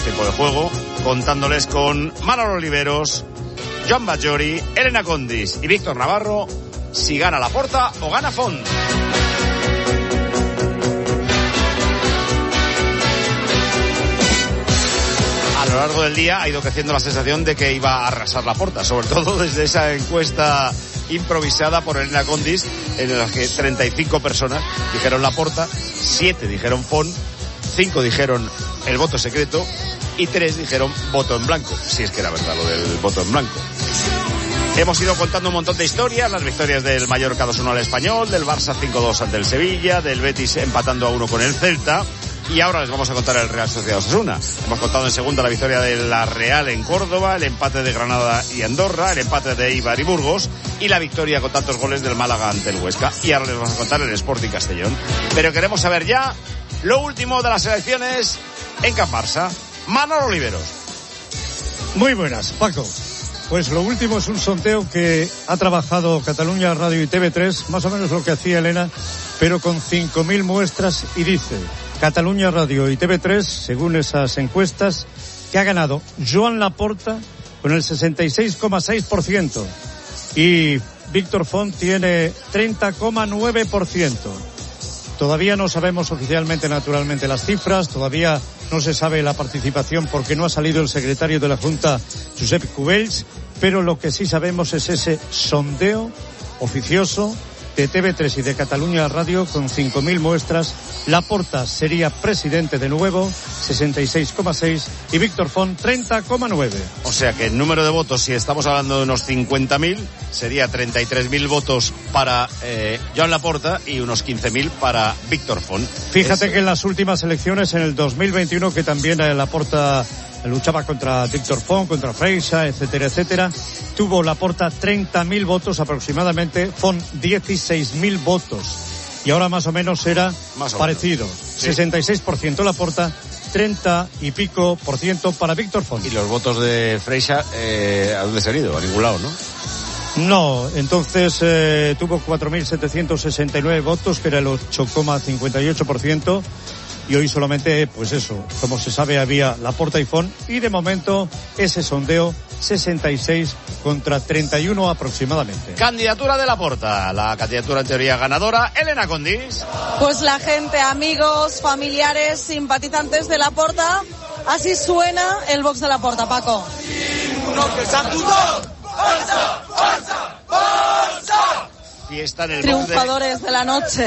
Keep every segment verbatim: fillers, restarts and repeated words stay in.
tiempo de juego, contándoles con Manolo Oliveros, Joan Batllori, Elena Condis y Víctor Navarro si gana Laporta o gana Font. A lo largo del día ha ido creciendo la sensación de que iba a arrasar Laporta, sobre todo desde esa encuesta improvisada por Elena Condis, en la que treinta y cinco personas dijeron Laporta, siete dijeron Font, cinco dijeron el voto secreto y tres dijeron voto en blanco, si es que era verdad lo del voto en blanco. Hemos ido contando un montón de historias, las victorias del Mallorca dos uno al Español, del Barça cinco dos ante el Sevilla, del Betis empatando a uno con el Celta, y ahora les vamos a contar el Real Sociedad Osasuna. Hemos contado en segunda la victoria de la Real en Córdoba, el empate de Granada y Andorra, el empate de Eibar y Burgos y la victoria con tantos goles del Málaga ante el Huesca. Y ahora les vamos a contar el Sporting Castellón. Pero queremos saber ya lo último de las elecciones en Can Barça. Manolo Oliveros. Muy buenas, Paco. Pues lo último es un sondeo que ha trabajado Cataluña Radio y T V tres, más o menos lo que hacía Elena, pero con cinco mil muestras, y dice Cataluña Radio y T V tres, según esas encuestas, que ha ganado Joan Laporta con el sesenta y seis coma seis por ciento y Víctor Font tiene treinta coma nueve por ciento. Todavía no sabemos oficialmente, naturalmente, las cifras, todavía no se sabe la participación porque no ha salido el secretario de la Junta, Josep Cubells, pero lo que sí sabemos es ese sondeo oficioso de T V tres y de Cataluña Radio con cinco mil muestras. Laporta sería presidente de nuevo, sesenta y seis coma seis, y Víctor Font, treinta coma nueve. O sea que el número de votos, si estamos hablando de unos cincuenta mil, sería treinta y tres mil votos para eh, Joan Laporta y unos quince mil para Víctor Font. Fíjate es... que en las últimas elecciones, en el dos mil veintiuno, que también eh, Laporta luchaba contra Víctor Font, contra Freixa, etcétera, etcétera, tuvo Laporta treinta mil votos aproximadamente, Font dieciséis mil votos. Y ahora más o menos era más o parecido. Menos. Sí. sesenta y seis por ciento Laporta, treinta y pico por ciento para Víctor Font. Y los votos de Freixa, eh, ¿a dónde se han ido? A ningún lado, ¿no? No, entonces eh, tuvo cuatro mil setecientos sesenta y nueve votos, que era el ocho coma cincuenta y ocho por ciento. Y hoy solamente, pues eso, como se sabe, había Laporta y Font, y de momento ese sondeo sesenta y seis contra treinta y uno aproximadamente. Candidatura de Laporta, la candidatura en teoría ganadora. Elena Condis. Pues la gente, amigos, familiares, simpatizantes de Laporta, así suena el box de Laporta, Paco. Fiesta en el Triunfadores de... de la noche.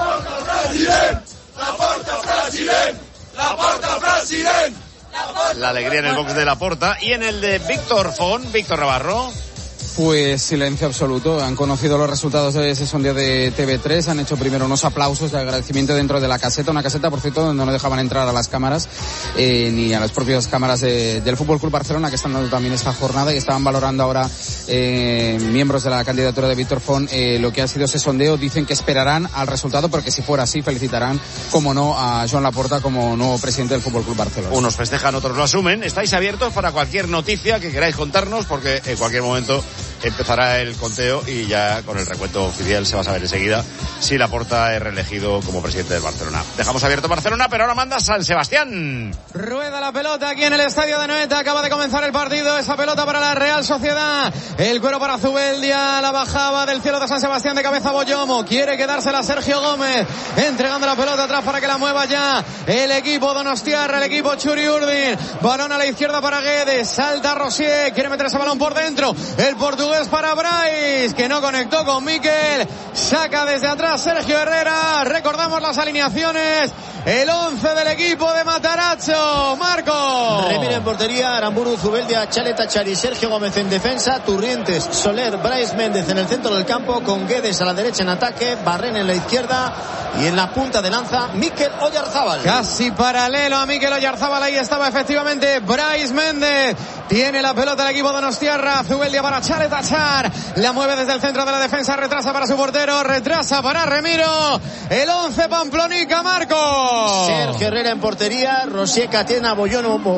Laporta president, Laporta president. La alegría en el box de Laporta y en el de Víctor Font, Víctor Navarro. Pues silencio absoluto. Han conocido los resultados de ese sondeo de T V tres, han hecho primero unos aplausos de agradecimiento dentro de la caseta, una caseta, por cierto, donde no dejaban entrar a las cámaras, eh, ni a las propias cámaras de, del Fútbol Club Barcelona, que están dando también esta jornada, y estaban valorando ahora eh, miembros de la candidatura de Víctor Font eh, lo que ha sido ese sondeo. Dicen que esperarán al resultado, porque si fuera así, felicitarán, como no, a Joan Laporta como nuevo presidente del Fútbol Club Barcelona. Unos festejan, otros lo asumen. Estáis abiertos para cualquier noticia que queráis contarnos, porque en cualquier momento empezará el conteo y ya con el recuento oficial se va a saber enseguida si Laporta es reelegido como presidente del Barcelona. Dejamos abierto Barcelona, pero ahora manda San Sebastián. Rueda la pelota aquí en el estadio de Anoeta. Acaba de comenzar el partido. Esa pelota para la Real Sociedad. El cuero para Zubeldia. La bajaba del cielo de San Sebastián de cabeza Boyomo. Quiere quedársela Sergio Gómez. Entregando la pelota atrás para que la mueva ya el equipo donostiarra, el equipo Churi Urdin. Balón a la izquierda para Guedes. Salta Rosier. Quiere meter ese balón por dentro. El portugués para Brais, que no conectó con Mikel. Saca desde atrás Sergio Herrera. Recordamos las alineaciones. El once del equipo de Matarazzo. Marco. Remiro en portería, Aramburu, Zubeldia, Chaleta, Chari, Sergio Gómez en defensa, Turrientes, Soler, Brais Méndez en el centro del campo, con Guedes a la derecha en ataque, Barren en la izquierda y en la punta de lanza Mikel Oyarzábal. Casi paralelo a Mikel Oyarzábal, ahí estaba efectivamente Brais Méndez. Tiene la pelota el equipo donostiarra. Zubeldia para Chaleta Char. La mueve desde el centro de la defensa. Retrasa para su portero. Retrasa para Remiro. El once Pamplonica, Marco. Sergio Herrera en portería. Rosier, Catena, Boyomo y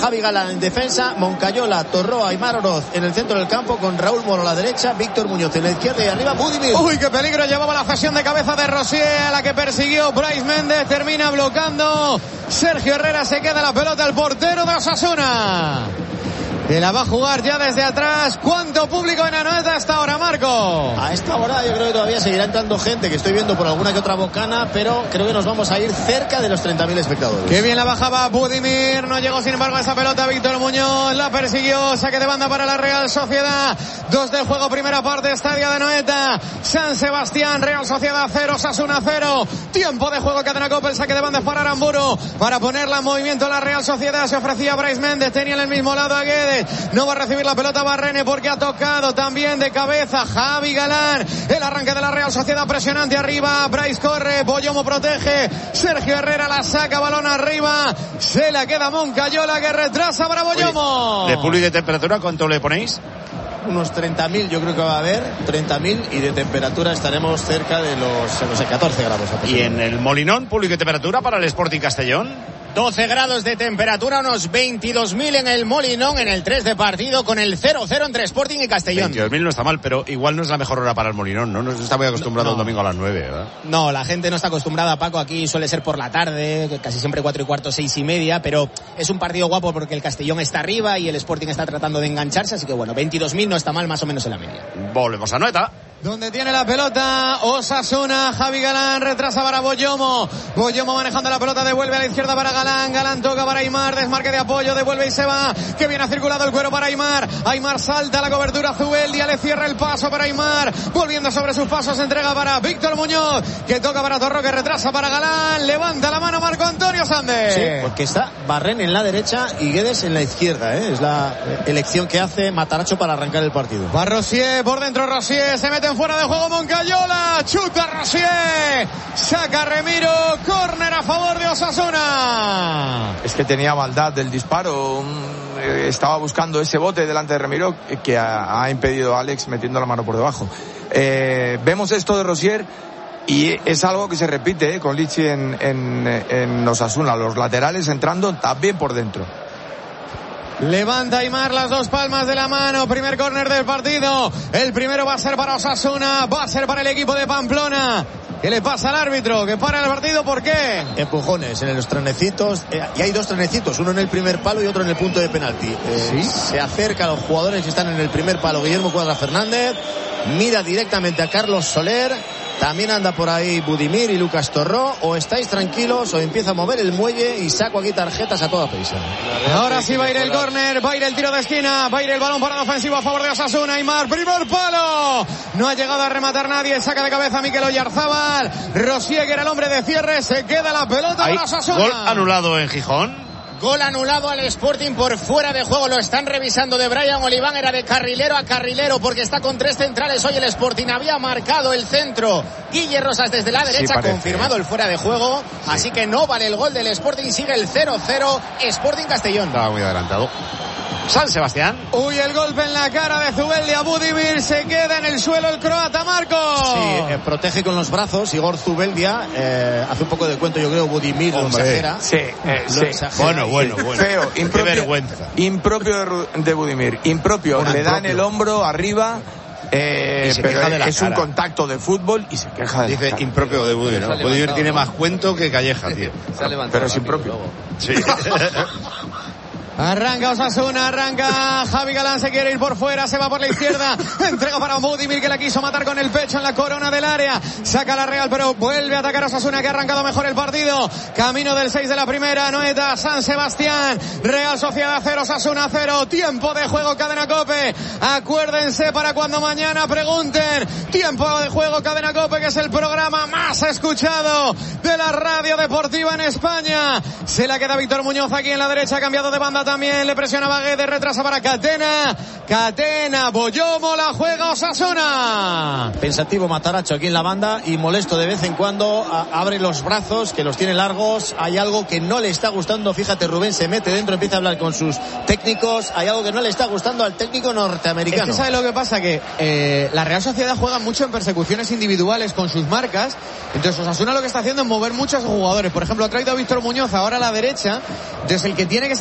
Javi Galán en defensa, Moncayola, Torró, Aimar Oroz en el centro del campo con Raúl Moro a la derecha, Víctor Muñoz en la izquierda y arriba Budimir. Uy, qué peligro llevaba la cesión de cabeza de Rosier, a la que persiguió Brais Méndez, termina bloqueando. Sergio Herrera, se queda la pelota el portero de Osasuna. Que la va a jugar ya desde atrás. ¿Cuánto público en Anoeta hasta ahora, Marco? A esta hora yo creo que todavía seguirá entrando gente, que estoy viendo por alguna que otra bocana, pero creo que nos vamos a ir cerca de los treinta mil espectadores. Qué bien la bajaba Budimir, no llegó sin embargo a esa pelota Víctor Muñoz, la persiguió, saque de banda para la Real Sociedad. Dos del juego, primera parte, estadio de Anoeta. San Sebastián, Real Sociedad cero, Osasuna cero. Tiempo de juego, Cadena Copa, el saque de banda es para Aramburu, para ponerla en movimiento la Real Sociedad. Se ofrecía Brais Méndez, tenía en el mismo lado a Guedes. No va a recibir la pelota Barrene porque ha tocado también de cabeza Javi Galán. El arranque de la Real Sociedad presionante arriba. Brais corre, Boyomo protege. Sergio Herrera la saca, balón arriba. Se la queda Moncayola que retrasa para Boyomo. Oye, ¿de puli de temperatura cuánto le ponéis? Unos treinta mil yo creo que va a haber, treinta mil, y de temperatura estaremos cerca de los, no sé, catorce grados. ¿Y en el Molinón, puli de temperatura para el Sporting Castellón? doce grados de temperatura, unos veintidós mil en el Molinón, en el tres de partido, con el cero cero entre Sporting y Castellón. veintidós mil no está mal, pero igual no es la mejor hora para el Molinón, ¿no? No está muy acostumbrado no, un domingo a las nueve, ¿verdad? No, la gente no está acostumbrada, Paco, aquí suele ser por la tarde, casi siempre cuatro y cuarto, seis y media, pero es un partido guapo porque el Castellón está arriba y el Sporting está tratando de engancharse, así que bueno, veintidós mil no está mal, más o menos en la media. Volvemos a Anoeta. Donde tiene la pelota Osasuna, Javi Galán retrasa para Boyomo. Boyomo manejando la pelota, devuelve a la izquierda para Galán. Galán toca para Aimar, desmarque de apoyo, devuelve y se va. Que bien ha circulado el cuero para Aimar. Aimar salta la cobertura, Zubeldia le cierra el paso para Aimar. Volviendo sobre sus pasos, entrega para Víctor Muñoz, que toca para Torró, que retrasa para Galán. Levanta la mano Marco Antonio Sández. Sí, porque está Barren en la derecha y Guedes en la izquierda, ¿eh? Es la elección que hace Mataracho para arrancar el partido. Va Rosier, por dentro Rosier, se mete fuera de juego Moncayola, chuta Rosier, saca Remiro, córner a favor de Osasuna. Es que tenía maldad del disparo, estaba buscando ese bote delante de Remiro que ha, ha impedido a Alex metiendo la mano por debajo. Eh, vemos esto de Rosier y es algo que se repite eh, con Lichi en, en, en Osasuna, los laterales entrando también por dentro. Levanta Aimar las dos palmas de la mano. Primer córner del partido. El primero va a ser para Osasuna. Va a ser para el equipo de Pamplona. ¿Qué le pasa al árbitro? ¿Que para el partido? ¿Por qué? Empujones en los trenecitos. Eh, y hay dos trenecitos. Uno en el primer palo y otro en el punto de penalti. Eh, ¿Sí? Se acerca a los jugadores que están en el primer palo. Guillermo Cuadra Fernández. Mira directamente a Carlos Soler. También anda por ahí Budimir y Lucas Torró. O estáis tranquilos o empieza a mover el muelle y saco aquí tarjetas a toda prisa. Ahora sí va a ir el córner, va a ir el tiro de esquina, va a ir el balón para la ofensiva a favor de Osasuna. Aimar, primer palo. No ha llegado a rematar nadie. Saca de cabeza Mikel Oyarzábal. Rosier, que era el hombre de cierre. Se queda la pelota para Osasuna. Gol anulado en Gijón. Gol anulado al Sporting por fuera de juego. Lo están revisando de Brian Oliván. Era de carrilero a carrilero porque está con tres centrales. Hoy el Sporting había marcado el centro. Guille Rosas desde la derecha. Sí, parece, confirmado el fuera de juego. Sí. Así que no vale el gol del Sporting. Sigue el cero cero. Sporting Castellón. Estaba muy adelantado. San Sebastián. Uy, el golpe en la cara de Zubeldia. Budimir, se queda en el suelo el croata, Marcos. Sí, eh, protege con los brazos Igor Zubeldia. Eh, hace un poco de cuento, yo creo, Budimir lo exagera. Sí, eh, lo sí. exagera. Bueno, bueno, bueno. Feo, impropio, qué vergüenza. Impropio de, de Budimir. Impropio. Bueno, le dan el hombro arriba. Eh, pero es cara. Un contacto de fútbol y se queja de Dice la impropio de Budimir, ¿no? Budimir tiene más cuento que Calleja, tío. Se ha pero es impropio. Sí. Arranca Osasuna, arranca Javi Galán, se quiere ir por fuera, se va por la izquierda, entrega para Budimir que la quiso matar con el pecho en la corona del área, saca la Real pero vuelve a atacar a Osasuna que ha arrancado mejor el partido, camino del seis de la primera, Anoeta, San Sebastián, Real Sociedad cero, Osasuna cero, tiempo de juego Cadena Cope, acuérdense para cuando mañana pregunten, tiempo de juego Cadena Cope que es el programa más escuchado de la radio deportiva en España, se la queda Víctor Muñoz aquí en la derecha, ha cambiado de banda también, le presiona Baguede, retrasa para Catena, Catena, Boyomo, la juega Osasuna. Pensativo Mataracho aquí en la banda y molesto de vez en cuando, a, abre los brazos que los tiene largos, hay algo que no le está gustando, fíjate Rubén se mete dentro, empieza a hablar con sus técnicos, hay algo que no le está gustando al técnico norteamericano. Es que ¿sabe lo que pasa? Que eh, la Real Sociedad juega mucho en persecuciones individuales con sus marcas, entonces Osasuna lo que está haciendo es mover muchos jugadores, por ejemplo ha traído a Víctor Muñoz ahora a la derecha, entonces el que tiene que saltar de su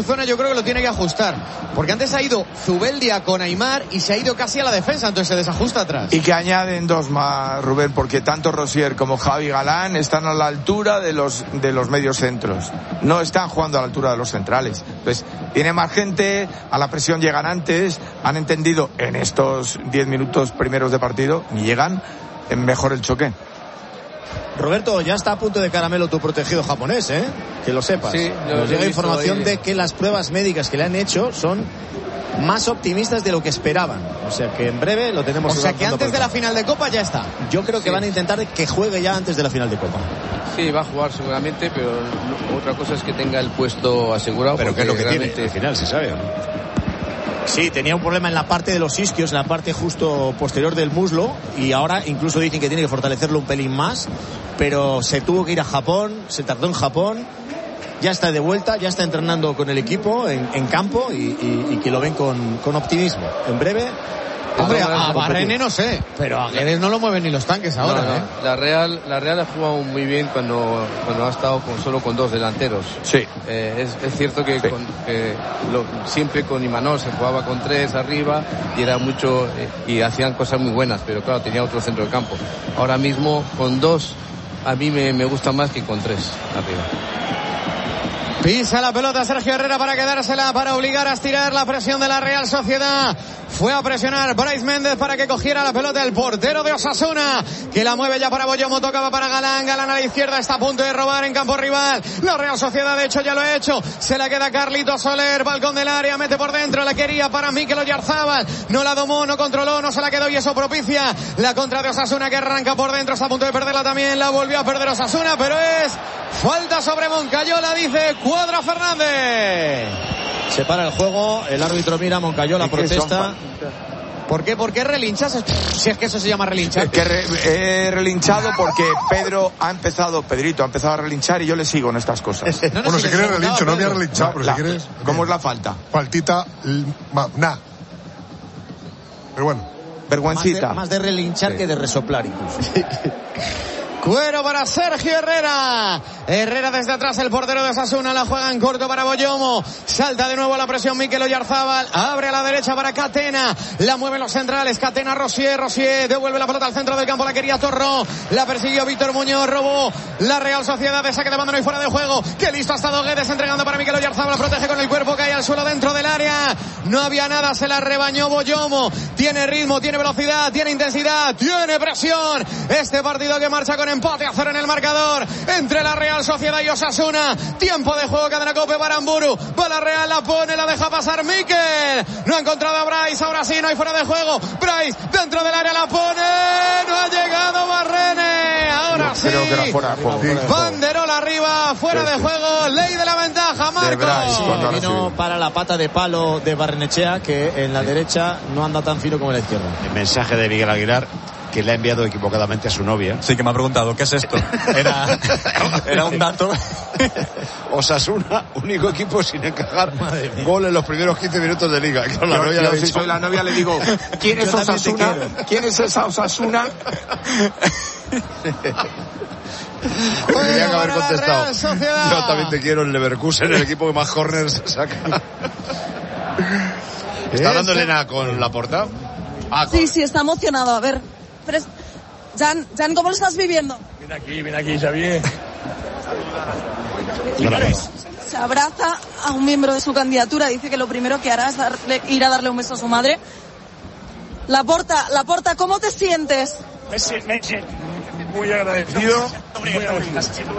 zona yo creo que lo tiene que ajustar. Porque antes ha ido Zubeldia con Aimar y se ha ido casi a la defensa, entonces se desajusta atrás. Y que añaden dos más, Rubén, porque tanto Rosier como Javi Galán están a la altura de los, de los medios centros. No están jugando a la altura de los centrales. Entonces, tiene más gente, a la presión llegan antes, han entendido en estos diez minutos primeros de partido, ni llegan, mejor el choque. Roberto, ya está a punto de caramelo tu protegido japonés, ¿eh? Que lo sepas. Sí, nos llega información hoy de que las pruebas médicas que le han hecho son más optimistas de lo que esperaban. O sea que en breve lo tenemos. O sea que antes de la final de Copa ya está. Yo creo que sí. Van a intentar que juegue ya antes de la final de Copa. Sí, va a jugar seguramente, pero otra cosa es que tenga el puesto asegurado. Pero ¿qué es lo que realmente... tiene? Al final se sabe, ¿no? Sí, tenía un problema en la parte de los isquios, en la parte justo posterior del muslo, y ahora incluso dicen que tiene que fortalecerlo un pelín más, pero se tuvo que ir a Japón, se tardó en Japón, ya está de vuelta, ya está entrenando con el equipo en, en campo y, y, y que lo ven con, con optimismo. En breve... Hombre, a, a Barrene no sé, pero a Guedes no lo mueven ni los tanques ahora. No, no. ¿eh? La Real, la Real ha jugado muy bien cuando, cuando ha estado con, solo con dos delanteros. Sí. Eh, es, es cierto que, sí. con, que lo, siempre con Imanol se jugaba con tres arriba y era mucho eh, y hacían cosas muy buenas, pero claro, tenía otro centro de campo. Ahora mismo con dos a mí me, me gusta más que con tres arriba. Pisa la pelota Sergio Herrera para quedársela, para obligar a estirar la presión de la Real Sociedad. Fue a presionar Brais Méndez para que cogiera la pelota el portero de Osasuna, que la mueve ya para Boyomo, tocaba para Galán, Galán a la izquierda, está a punto de robar en campo rival. La Real Sociedad de hecho ya lo ha hecho, se la queda Carlito Soler, balcón del área, mete por dentro, la quería para Mikel Oyarzábal, no la domó, no controló, no se la quedó y eso propicia la contra de Osasuna que arranca por dentro, está a punto de perderla también, la volvió a perder Osasuna, pero es falta sobre Moncayola, dice Cuadra Fernández. Se para el juego, el árbitro mira, Moncayola protesta. ¿Por qué? ¿Por qué relinchas? Si es que eso se llama relinchar. Que re, he relinchado porque Pedro ha empezado, Pedrito ha empezado a relinchar y yo le sigo en estas cosas. No, no, bueno, si, si quieres relincho, no había relinchado, pero la, si quieres... ¿Cómo es la falta? Faltita, nah. Pero bueno. Vergüencita. Más de, más de relinchar sí. que de resoplar incluso. Cuero para Sergio Herrera. Herrera desde atrás, el portero de Osasuna, la juega en corto para Boyomo. Salta de nuevo la presión Mikel Oyarzábal. Abre a la derecha para Catena. La mueven los centrales. Catena, Rosier. Rosier devuelve la pelota al centro del campo. La quería Torró. La persiguió Víctor Muñoz. Robó la Real Sociedad de saque de banda y fuera de juego. Qué listo ha estado Guedes entregando para Mikel Oyarzábal. Protege con el cuerpo. Cae al suelo dentro del área. No había nada. Se la rebañó Boyomo. Tiene ritmo, tiene velocidad, tiene intensidad, tiene presión. Este partido que marcha con empate a cero en el marcador entre la Real Sociedad y Osasuna. Tiempo de juego, cadena cope para Amburu. Va la Real, la pone, la deja pasar Mikel. No ha encontrado a Brais, ahora sí, no hay fuera de juego. Brais dentro del área la pone. No ha llegado Barrene. Ahora sí. Creo que era fuera de juego. Sí. Banderola arriba, fuera sí, de sí. juego. Ley de la ventaja, Marcos. Sí, vino para la pata de palo de Barrenechea, que en la sí. derecha no anda tan fino como en la izquierda. El mensaje de Miguel Aguilar, que le ha enviado equivocadamente a su novia. Sí, que me ha preguntado, ¿qué es esto? Era, era un dato. Osasuna, único equipo sin encajar gol en los primeros quince minutos de liga. Claro, la yo, novia yo, le si soy la novia le digo, ¿quién es Osasuna? ¿Quién es esa Osasuna? Tenía que haber contestado. Yo también te quiero, el Leverkusen, el equipo que más corners saca. ¿Está dando Elena con Laporta? Ah, con... Sí, sí, está emocionado. A ver, pero es... Jan, Jan, ¿cómo lo estás viviendo? Ven aquí, ven aquí, Xavier. Se abraza a un miembro de su candidatura. Dice que lo primero que hará es darle, ir a darle un beso a su madre. Laporta, Laporta, ¿cómo te sientes? Me siento muy agradecido. Muy agradecido.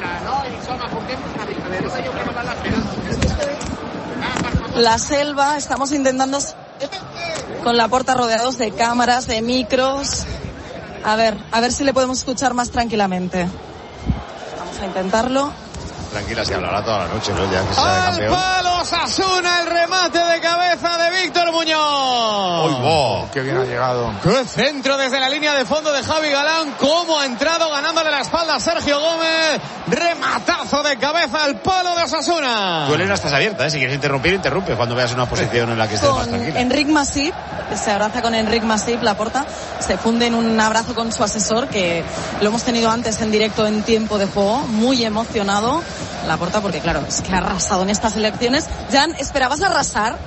La selva, estamos intentando con Laporta rodeados de cámaras, de micros. A ver, a ver si le podemos escuchar más tranquilamente. Vamos a intentarlo. Tranquila, se hablará toda la noche, ¿no? Ya que sale campeón. ¡Al palo Osasuna! El remate de cabeza de Víctor Muñoz. ¡Uy, wow! qué bien ha llegado. ¡Qué centro desde la línea de fondo de Javi Galán! ¿Cómo ha entrado ganándole la espalda a Sergio Gómez? Rematazo de cabeza al palo de Osasuna. Tú, Elena, estás abierta, ¿eh? Si quieres interrumpir, interrumpe cuando veas una posición en la que estés más tranquila. Enric Masip, se abraza con Enric Masip, Laporta, se funde en un abrazo con su asesor, que lo hemos tenido antes en directo en tiempo de juego, muy emocionado Laporta, porque claro, es que ha arrasado en estas elecciones. Jan, ¿esperabas arrasar?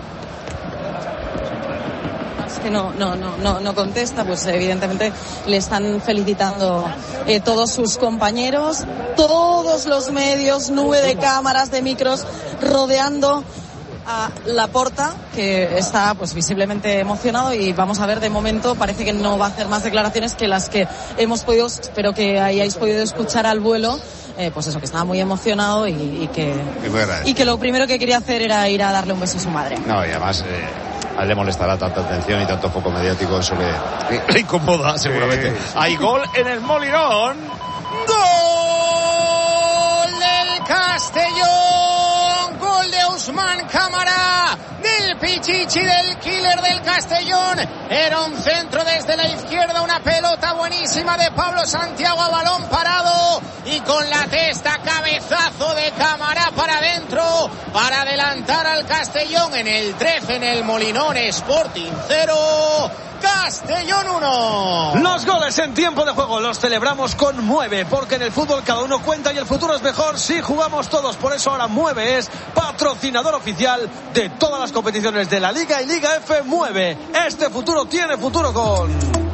Es que no, no, no, no, no contesta, pues evidentemente le están felicitando eh, todos sus compañeros, todos los medios, nube de cámaras, de micros, rodeando a Laporta, que está pues visiblemente emocionado, y vamos a ver, de momento parece que no va a hacer más declaraciones que las que hemos podido, espero que hayáis podido escuchar al vuelo. Eh, pues eso, que estaba muy emocionado y, y que y que lo primero que quería hacer era ir a darle un beso a su madre. No, y además eh, a él le molestará tanta atención y tanto foco mediático, eso le, le incomoda seguramente. Sí. Hay gol en el Molinón. ¡Gol del Castellón! ¡Gol de Ousmane Camara! Del Pichichi, del killer del Castellón. Era un centro desde la izquierda, una pelota buenísima de Pablo Santiago a balón parado, y con la testa cabezazo de Camara para adentro para adelantar al Castellón en el trece, en el Molinón. Sporting cero, Castellón uno. Los goles en tiempo de juego los celebramos con Mueve, porque en el fútbol cada uno cuenta y el futuro es mejor si jugamos todos. Por eso ahora Mueve es patrocinador oficial de todas las competiciones de la Liga y Liga F. Mueve. Este futuro tiene futuro con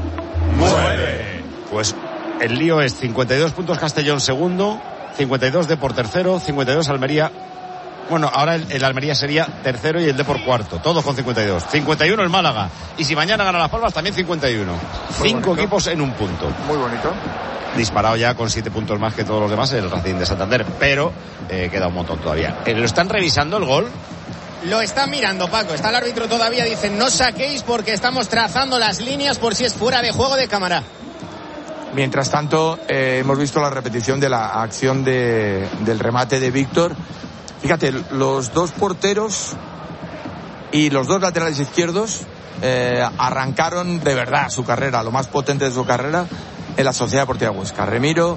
Mueve. Pues el lío es cincuenta y dos puntos Castellón segundo, cincuenta y dos Depor tercero, cincuenta y dos Almería. Bueno, ahora el, el Almería sería tercero y el Depor cuarto, todos con cincuenta y dos. cincuenta y uno el Málaga. Y si mañana gana Las Palmas, también cincuenta y uno. Muy Cinco bonito. Equipos en un punto. Muy bonito. Disparado ya con siete puntos más que todos los demás el Racing de Santander, pero eh, queda un montón todavía. Eh, ¿Lo están revisando el gol? Lo están mirando, Paco. Está el árbitro todavía, dicen no saquéis porque estamos trazando las líneas por si es fuera de juego de Camara. Mientras tanto, eh, hemos visto la repetición de la acción de, del remate de Víctor. Fíjate, los dos porteros y los dos laterales izquierdos eh, arrancaron de verdad su carrera, lo más potente de su carrera, en la Sociedad Deportiva Huesca. Remiro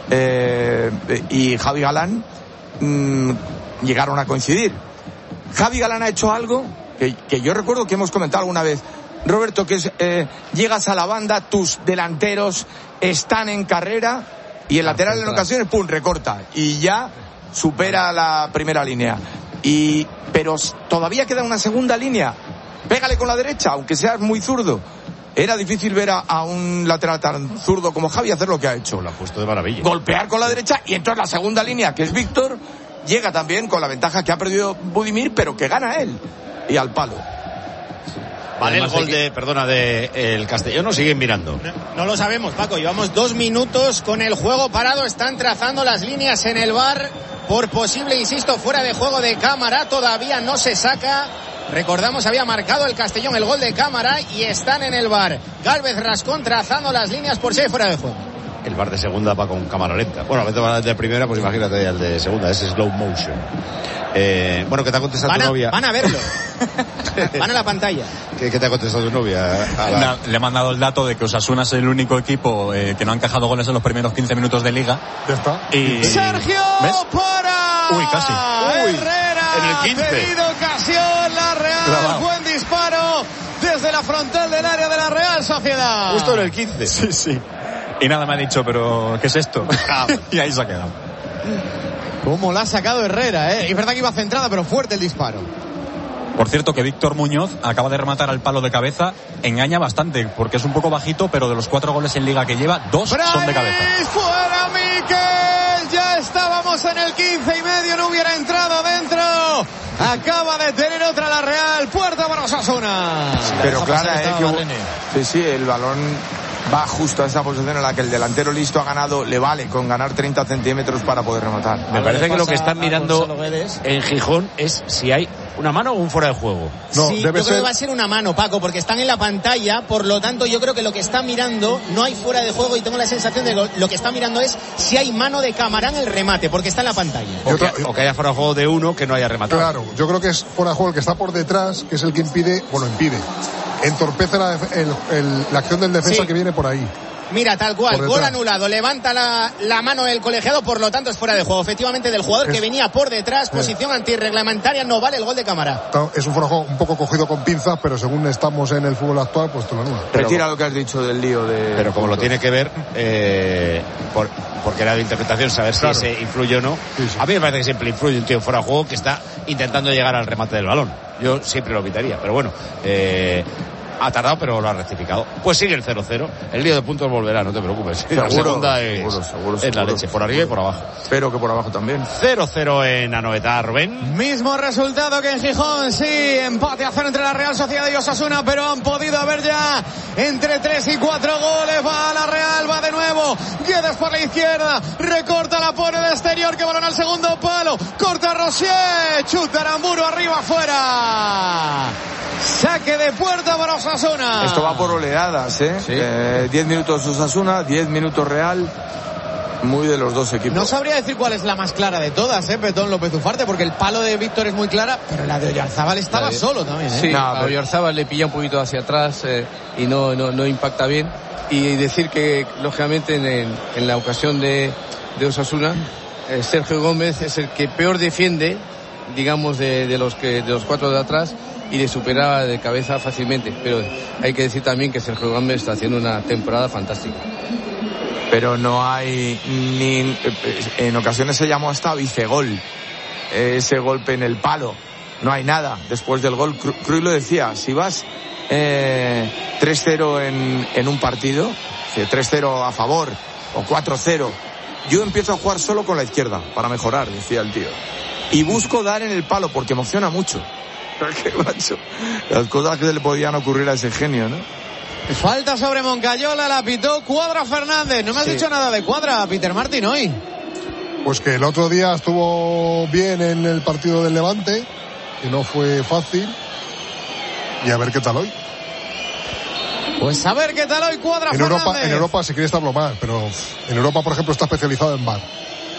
eh, y Javi Galán mmm, llegaron a coincidir. Javi Galán ha hecho algo que, que yo recuerdo que hemos comentado alguna vez, Roberto, que es eh, llegas a la banda, tus delanteros están en carrera y el lateral en ocasiones, pum, recorta y ya supera la primera línea. Y pero todavía queda una segunda línea. Pégale con la derecha, aunque seas muy zurdo. Era difícil ver a, a un lateral tan zurdo como Javi hacer lo que ha hecho. Lo ha puesto de maravilla. Golpear con la derecha, y entonces la segunda línea, que es Víctor, llega también con la ventaja que ha perdido Budimir, pero que gana él. Y al palo. Vale, el gol de, perdona, de el Castellón, ¿no siguen mirando? No, no lo sabemos, Paco. Llevamos dos minutos con el juego parado. Están trazando las líneas en el V A R por posible, insisto, fuera de juego de Cámara. Todavía no se saca. Recordamos, había marcado el Castellón el gol de Cámara y están en el V A R. Gálvez Rascón trazando las líneas por si hay fuera de juego. El V A R de segunda va con cámara lenta. Bueno, a veces va el de primera, pues imagínate el de segunda. Ese es slow motion. Eh, bueno, ¿qué te ha contestado van a, tu novia? Van a verlo. Van a la pantalla. ¿Qué, qué te ha contestado tu novia? A la... la, le he mandado el dato de que Osasuna es el único equipo eh, que no ha encajado goles en los primeros quince minutos de Liga. Ya está. Y... Sergio ¿ves? para Uy, casi. Uy, Herrera. En el quince. Ha tenido ocasión la Real. Bravo. Buen disparo desde la frontal del área de la Real Sociedad. Justo en el quince. Sí, sí. Y nada, me ha dicho, pero ¿qué es esto? Y ahí se ha quedado. Cómo la ha sacado Herrera, ¿eh? Es verdad que iba centrada, pero fuerte el disparo. Por cierto, que Víctor Muñoz acaba de rematar al palo de cabeza. Engaña bastante, porque es un poco bajito, pero de los cuatro goles en Liga que lleva, dos Brais, son de cabeza. ¡Fuera, Miquel! Ya estábamos en el quince y medio, no hubiera entrado dentro. Acaba de tener otra la Real. Puerta para Osasuna. Sí, pero clara, eh, que, sí, sí, el balón va justo a esa posición en la que el delantero listo ha ganado, le vale con ganar treinta centímetros para poder rematar. Me parece que lo que están mirando en Gijón es si hay una mano o un fuera de juego. No, sí, debe yo ser... creo que va a ser una mano, Paco, porque están en la pantalla, por lo tanto yo creo que lo que está mirando no hay fuera de juego y tengo la sensación de que lo que está mirando es si hay mano de Cámara en el remate, porque está en la pantalla. O que, o que haya fuera de juego de uno que no haya rematado. Claro, yo creo que es fuera de juego el que está por detrás, que es el que impide, bueno, impide. entorpece la, el, el, la acción del defensa sí. que viene por ahí. Mira, tal cual, gol anulado, levanta la, la mano el colegiado, por lo tanto es fuera de juego, efectivamente, del jugador es, que venía por detrás, posición eh. antirreglamentaria, no vale el gol de cámara. Es un fuera de juego un poco cogido con pinzas, pero según estamos en el fútbol actual, pues te lo anula. Retira lo que has dicho del lío de... Pero como lo tiene que ver, eh, por, porque era de interpretación, saber claro. si ese influye o no. Sí, sí. A mí me parece que siempre influye un tío fuera de juego que está intentando llegar al remate del balón. Yo siempre lo evitaría, pero bueno... Eh, ha tardado, pero lo ha rectificado. Pues sigue el cero cero. El lío de puntos volverá, no te preocupes. Seguro, la segunda es, seguro, seguro, es seguro. la leche, por arriba y por abajo. Espero que por abajo también. cero cero en Anoeta, Rubén. Mismo resultado que en Gijón, sí. Empate a cero entre la Real Sociedad y Osasuna, pero han podido haber ya entre tres y cuatro goles. Va a la Real, va de nuevo. Guedes por la izquierda. Recorta, la pone de exterior, que balón al segundo palo. Corta Rosier. Chuta Aramburu, arriba, afuera. Saque de puerta para Osasuna. Esto va por oleadas, ¿eh? Sí. eh diez minutos Osasuna, diez minutos Real. Muy de los dos equipos. No sabría decir cuál es la más clara de todas, ¿eh? Petón López Ufarte, porque el palo de Víctor es muy clara, pero la de Oyarzábal estaba de... solo también, ¿eh? Sí, no, a Oyarzábal le pilla un poquito hacia atrás eh, y no, no, no impacta bien. Y decir que, lógicamente, en, el, en la ocasión de, de Osasuna, eh, Sergio Gómez es el que peor defiende, digamos, de, de, los que, de los cuatro de atrás, y le superaba de cabeza fácilmente, pero hay que decir también que Sergio Gómez está haciendo una temporada fantástica. Pero no hay ni en ocasiones se llamó hasta vicegol, ese golpe en el palo, no hay nada después del gol. Cruyff lo decía, si vas eh, tres cero en, en un partido, tres cero a favor o cuatro cero, yo empiezo a jugar solo con la izquierda para mejorar, decía el tío, y busco dar en el palo porque emociona mucho. Qué macho. Las cosas que se le podían ocurrir a ese genio, ¿no? Falta sobre Moncayola, la pitó Cuadra Fernández. No me has sí. dicho nada de Cuadra, Peter Martin, hoy. Pues que el otro día estuvo bien en el partido del Levante, que no fue fácil. Y a ver qué tal hoy. Pues a ver qué tal hoy Cuadra en Fernández. Europa, en Europa si quiere estarlo más, pero en Europa, por ejemplo, está especializado en V A R.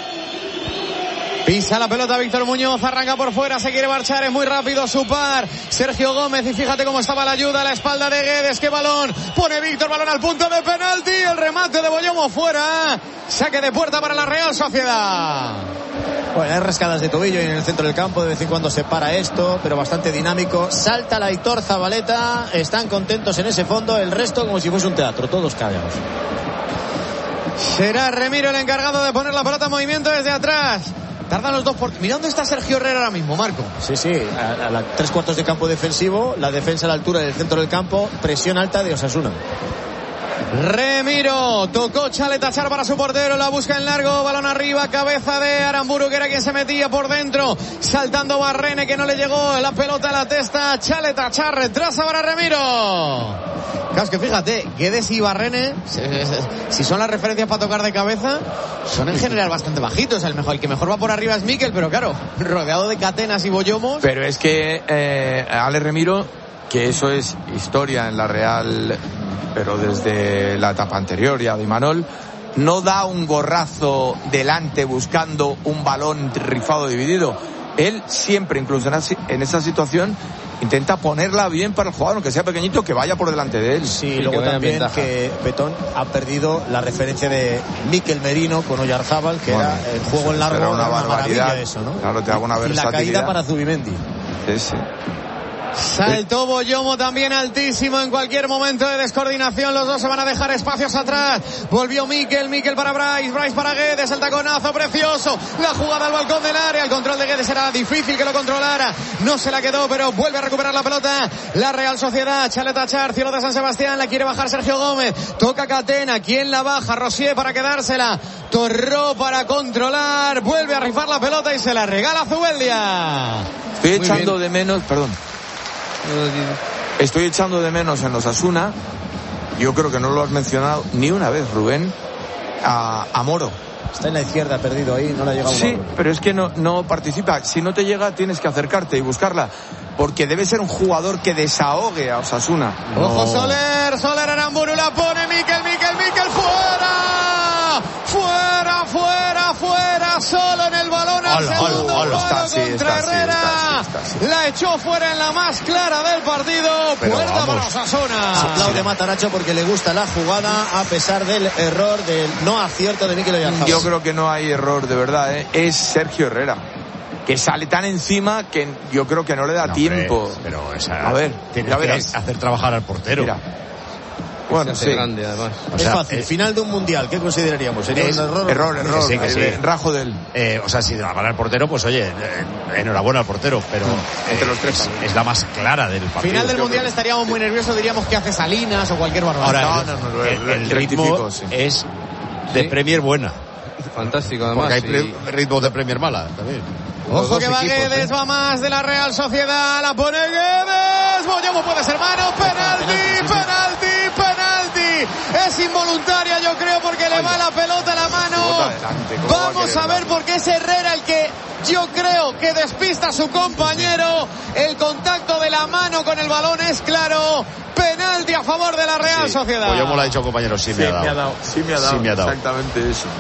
Pisa la pelota Víctor Muñoz, arranca por fuera, se quiere marchar, es muy rápido su par, Sergio Gómez, y fíjate cómo estaba la ayuda a la espalda de Guedes, qué balón, pone Víctor, balón al punto de penalti, el remate de Boyomo fuera, saque de puerta para la Real Sociedad. Bueno, hay rascadas de tobillo y en el centro del campo de vez en cuando se para esto, pero bastante dinámico. Salta la Aitor Zabaleta, están contentos en ese fondo, el resto como si fuese un teatro, todos callados. Será Remiro el encargado de poner la pelota en movimiento desde atrás. Tardan los dos por... Mira dónde está Sergio Herrera ahora mismo, Marco. Sí, sí, a, a la, tres cuartos de campo defensivo, la defensa a la altura del centro del campo, presión alta de Osasuna. Remiro, tocó Chaletachar para su portero, la busca en largo, balón arriba, cabeza de Aramburu, que era quien se metía por dentro, saltando Barrene, que no le llegó la pelota a la testa, Chaletachar, retrasa para Remiro. Claro, es que fíjate, Guedes y Barrene, si son las referencias para tocar de cabeza, son en general bastante bajitos. El mejor, el que mejor va por arriba es Mikel, pero claro, rodeado de catenas y boyomos. Pero es que eh, Ale Remiro, que eso es historia en la Real, pero desde la etapa anterior ya de Imanol, no da un gorrazo delante buscando un balón rifado dividido. Él siempre, incluso en esa situación, intenta ponerla bien para el jugador, aunque sea pequeñito, que vaya por delante de él. Sí, y luego también que Petón ha perdido la referencia de Mikel Merino con Oyarzábal, que bueno, era el juego en largo, era una, una barbaridad eso, ¿no? Claro, te hago una versatilidad. Y la caída para Zubimendi. Sí, sí. Saltó Boyomo también altísimo en cualquier momento de descoordinación. Los dos se van a dejar espacios atrás. Volvió Mikel, Mikel para Bryce, Bryce para Guedes, el taconazo precioso. La jugada al balcón del área. El control de Guedes era difícil que lo controlara. No se la quedó, pero vuelve a recuperar la pelota la Real Sociedad. Chaletachar, cielo de San Sebastián, la quiere bajar Sergio Gómez. Toca Catena, ¿quién la baja? Rosier para quedársela. Torró para controlar. Vuelve a rifar la pelota y se la regala Zubeldia. Estoy echando de menos, perdón. Estoy echando de menos en los Osasuna, yo creo que no lo has mencionado ni una vez, Rubén, a, a Moro. Está en la izquierda, perdido ahí, no le ha llegado. Sí, pero es que no, no participa. Si no te llega, tienes que acercarte y buscarla, porque debe ser un jugador que desahogue a Osasuna. No. Ojo Soler, Soler Aramburu, la pone Mikel, Mikel, Mikel, fuera, fuera, fuera, fuera, solo en el balón al hola, segundo hola, hola. palo Está, sí, contra está, Herrera. Sí, está, sí, está, sí. la echó fuera en la más clara del partido. Pero Puerta vamos. para Osasuna. Aplaude Matarazzo porque le gusta la jugada a pesar del error, del no acierto de Mikel Oyarzabal. Yo creo que no hay error, de verdad, ¿eh? Es Sergio Herrera, que sale tan encima que yo creo que no le da no, tiempo. Pero, pero esa, a ver, tiene ya que verás. hacer trabajar al portero. Mira. Bueno, sí. grande, además. O Es sea, fácil. eh, Final de un mundial, ¿qué consideraríamos? ¿Sería es un error? Error, error. Que sí, que sí. El rajo del. Eh, o sea, si la gana el portero, pues oye, eh, enhorabuena al portero, pero Entre eh, los tres es, es la más clara del partido. Final del Mundial estaríamos muy nerviosos, diríamos que hace Salinas o cualquier barbaridad. Ahora, No, no, no, el, el rectifico, ritmo sí. es de Sí. Premier buena. Fantástico, además. Porque hay y- pre- ritmos de Premier mala también. Los Ojo dos que va equipos, Guedes, ¿eh? va más de la Real Sociedad, la pone Guedes, Boyomo puede ser mano, penalti, penalti, penalti, es involuntaria yo creo porque le va la pelota a la mano. Bota adelante, ¿cómo va a Vamos querer a ver darle? por qué es Herrera el que yo creo que despista a su compañero, el contacto de la mano con el balón es claro, penalti a favor de la Real Sí. Sociedad. Boyomo lo ha dicho, compañero, sí, Sí, me ha dado. Sí me ha dado. Sí me ha dado. Exactamente eso.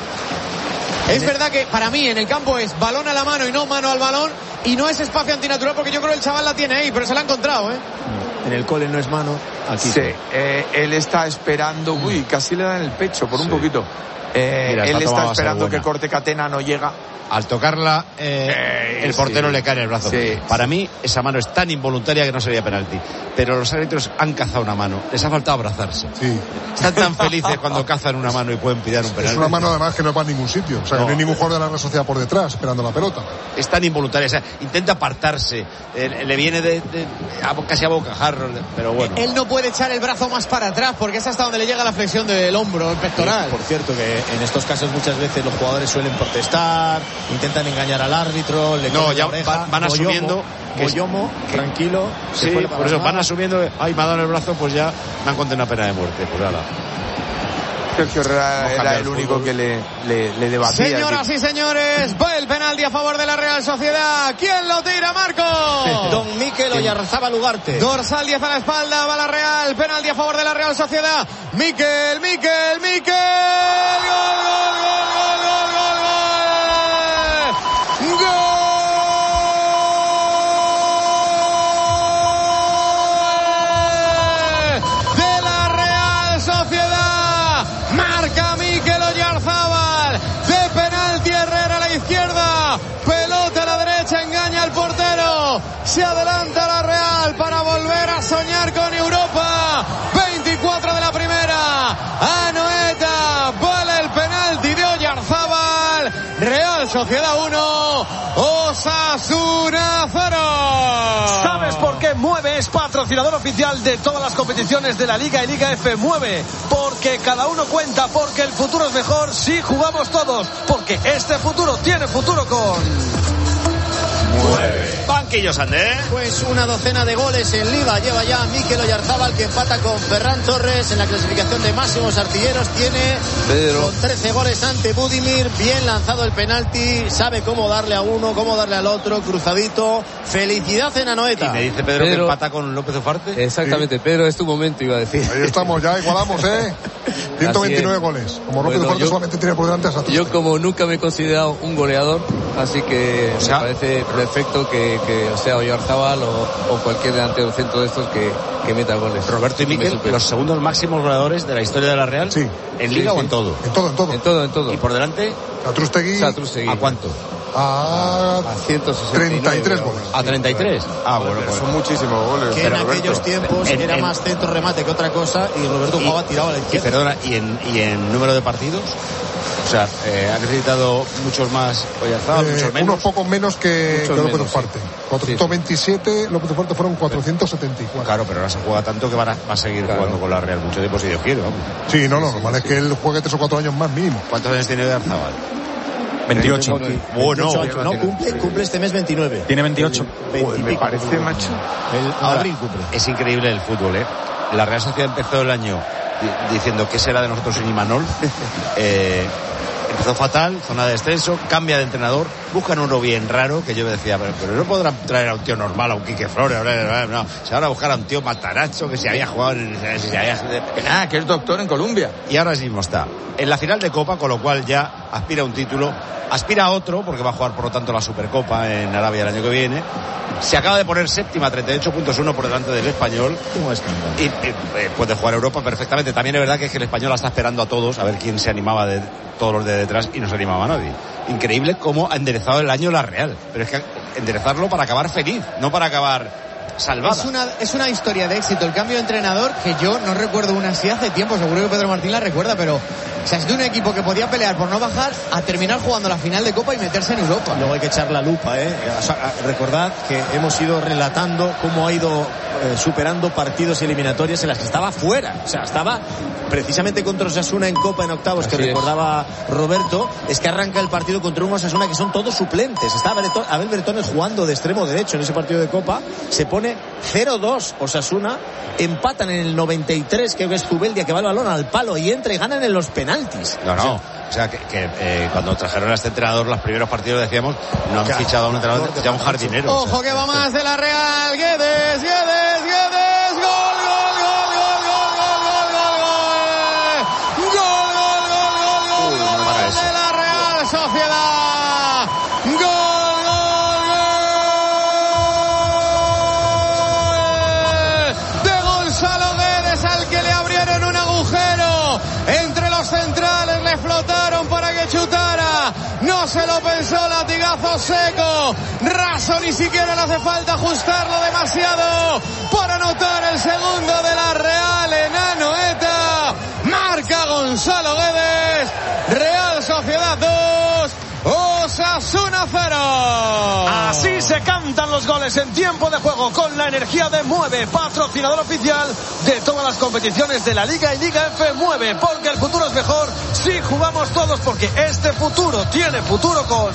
Es verdad que para mí en el campo es balón a la mano y no mano al balón y no es espacio antinatural porque yo creo que el chaval la tiene ahí, pero se la ha encontrado, ¿eh? En el cole no es mano, aquí Sí, eh, él está esperando. Uy, casi le da en el pecho por un Sí. poquito. Eh, Mira, esta él toma está va a ser esperando buena. que corte Catena, no llega. Al tocarla, eh, Eh, el portero sí. le cae en el brazo. Sí, Para sí. mí, esa mano es tan involuntaria que no sería penalti. Pero los árbitros han cazado una mano. Les ha faltado abrazarse. Sí. Están tan felices cuando cazan una mano y pueden pillar un penalti. Es una mano además que no va a ningún sitio. O sea, que No. no hay ningún jugador de la Real Sociedad por detrás esperando la pelota. Es tan involuntaria. O sea, intenta apartarse. Eh, le viene de, de- a- casi a bocajarro. Pero bueno. Él no puede echar el brazo más para atrás porque es hasta donde le llega la flexión del hombro, el pectoral. Por cierto, que en estos casos muchas veces los jugadores suelen protestar, intentan engañar al árbitro, le No, cogen ya la oreja. van- van Boyomo, asumiendo que es- Boyomo, tranquilo. se Sí, fue para por eso atrás. van asumiendo. Ay, me ha dado en el brazo, pues ya me han condenado a pena de muerte. Pues ala. Sergio Herrera Hemos era cambiado el el único fútbol. que le, le, le debatía. Señoras y señores, va el penalti a favor de la Real Sociedad. ¿Quién lo tira, Marco? Don Mikel Oyarzabal Ugarte. Dorsal diez a la espalda, va la Real, penalti a favor de la Real Sociedad. Mikel, Mikel, Mikel. Gol, gol, gol, gol, gol, gol, gol. Gol de la Real Sociedad. Marca Mikel Oyarzabal. De penalti Herrera a la izquierda. Pelota a la derecha, engaña al portero. Se adelanta la Real para volver a soñar con Europa. veinticuatro de la primera. Anoeta. Vale el penalti de Oyarzabal. Real Sociedad uno. Osasuna cero. ¿Sabes por qué Mueve es patrocinador oficial de todas las competiciones de la Liga y Liga F? Mueve, porque cada uno cuenta, porque el futuro es mejor si jugamos todos, porque este futuro tiene futuro con... Banquillo Sandé. Pues una docena de goles en Liga lleva ya Mikel Oyarzabal, que empata con Ferran Torres en la clasificación de máximos artilleros. Tiene Pedro. con trece goles ante Budimir. Bien lanzado el penalti, sabe cómo darle a uno, cómo darle al otro, cruzadito. Felicidad en Anoeta. Y me dice Pedro, Pedro. que empata con López Ufarte. Exactamente, Pedro, es tu momento, iba a decir. Ahí estamos, ya igualamos, ¿eh? ciento veintinueve Así es. goles. Como López Bueno, Ufarte yo- solamente tiene por delante a Saturnino. Yo como nunca me he considerado un goleador, así que O sea, me parece perfecto que, que sea Oyarzabal o, o cualquier delantero centro de estos que, que meta goles. Roberto y Que me Miquel, supere. los segundos máximos goleadores de la historia de la Real. Sí. ¿En Sí, Liga sí. o en todo? En todo, en todo. En todo, en todo. Y por delante, Satrústegui Satrústegui. ¿a cuánto? a A ciento sesenta y nueve, treinta y tres creo. goles. ¿A treinta y tres? Ah, bueno, pues. Son muchísimos goles. Que en Roberto. aquellos tiempos En- era en- más centro remate que otra cosa y Roberto Y- jugaba tirado a la Y izquierda. perdona, ¿y en, y en número de partidos? O sea, eh, ha necesitado muchos más Oyarzabal, Eh, muchos menos. unos pocos menos que, Muchos que López menos, Ufarte. sí. cuatrocientos veintisiete, López Ufarte fueron cuatrocientos setenta y cuatro. Claro, pero ahora se juega tanto que van a- va a seguir Claro. jugando con la Real mucho tiempo si Dios quiere, vamos. Sí, no, no, normal es que él juegue tres o cuatro años más mínimo. ¿Cuántos años tiene Oyarzabal? veintiocho. Bueno, veintiocho años. No, cumple, cumple este mes veintinueve. Tiene veintiocho. veinte y Me pico. parece, macho. El ahora, abril cumple. es increíble el fútbol, ¿eh? La Real Sociedad empezó el año di- diciendo qué será de nosotros sin Imanol. eh, empezó fatal, zona de descenso, cambia de entrenador, buscan uno bien raro, que yo me decía, pero, pero no podrán traer a un tío normal, a un Quique Flores, ahora, no, se van a buscar a un tío Mataracho que se había jugado en, si se había, Ah, que es doctor en Colombia. y ahora mismo está en la final de Copa, con lo cual ya aspira a un título, aspira a otro, porque va a jugar por lo tanto la Supercopa en Arabia el año que viene. Se acaba de poner séptima, treinta y ocho puntos uno por delante del Español. ¿Cómo es? Y, y eh, puede jugar Europa perfectamente. También es verdad que es que el Español la está esperando a todos, a ver quién se animaba de todos los de detrás, y no se animaba a nadie. Increíble cómo ha enderezado el año la Real. Pero es que enderezarlo para acabar feliz, no para acabar salvada. Es una, es una historia de éxito. El cambio de entrenador, que yo no recuerdo una así hace tiempo, seguro que Pedro Martín la recuerda, pero o sea, es de un equipo que podía pelear por no bajar a terminar jugando la final de Copa y meterse en Europa. Luego hay que echar la lupa, ¿eh? Recordad que hemos ido relatando cómo ha ido eh, superando partidos eliminatorios en las que estaba fuera. O sea, estaba precisamente contra Osasuna en Copa en octavos, así que es. Recordaba Roberto, es que arranca el partido contra un Osasuna que son todos suplentes. Está Abel Bertones jugando de extremo derecho en ese partido de Copa, se pone cero dos Osasuna, empatan en el noventa y tres, que es Zubeldia que va el balón al palo y entra y ganan en los penaltis. No, no, o sea que, que eh, cuando trajeron a este entrenador los primeros partidos decíamos, no han ya, fichado a un entrenador, ya un jardinero. Ojo, o sea, que va más de la Real. Guedes, Guedes, Guedes, gol, gol, gol, gol, gol, gol, gol, gol, gol, gol, gol, gol, gol de la Real Sociedad. Gol, gol, gol de Gonzalo Guedes, al que le abrieron un agujero entre los centrales, le flotaron para que chutara, no se lo pensó, latigazo seco, raso, ni siquiera le hace falta ajustarlo demasiado para anotar el segundo de la Real en Anoeta. Marca Gonzalo Guedes, Real Sociedad dos, Osasuna cero. Así se cantan los goles en tiempo de juego con la energía de Mueve, patrocinador oficial de todas las competiciones de la Liga y Liga F. Mueve, porque el futuro es mejor si jugamos todos, porque este futuro tiene futuro con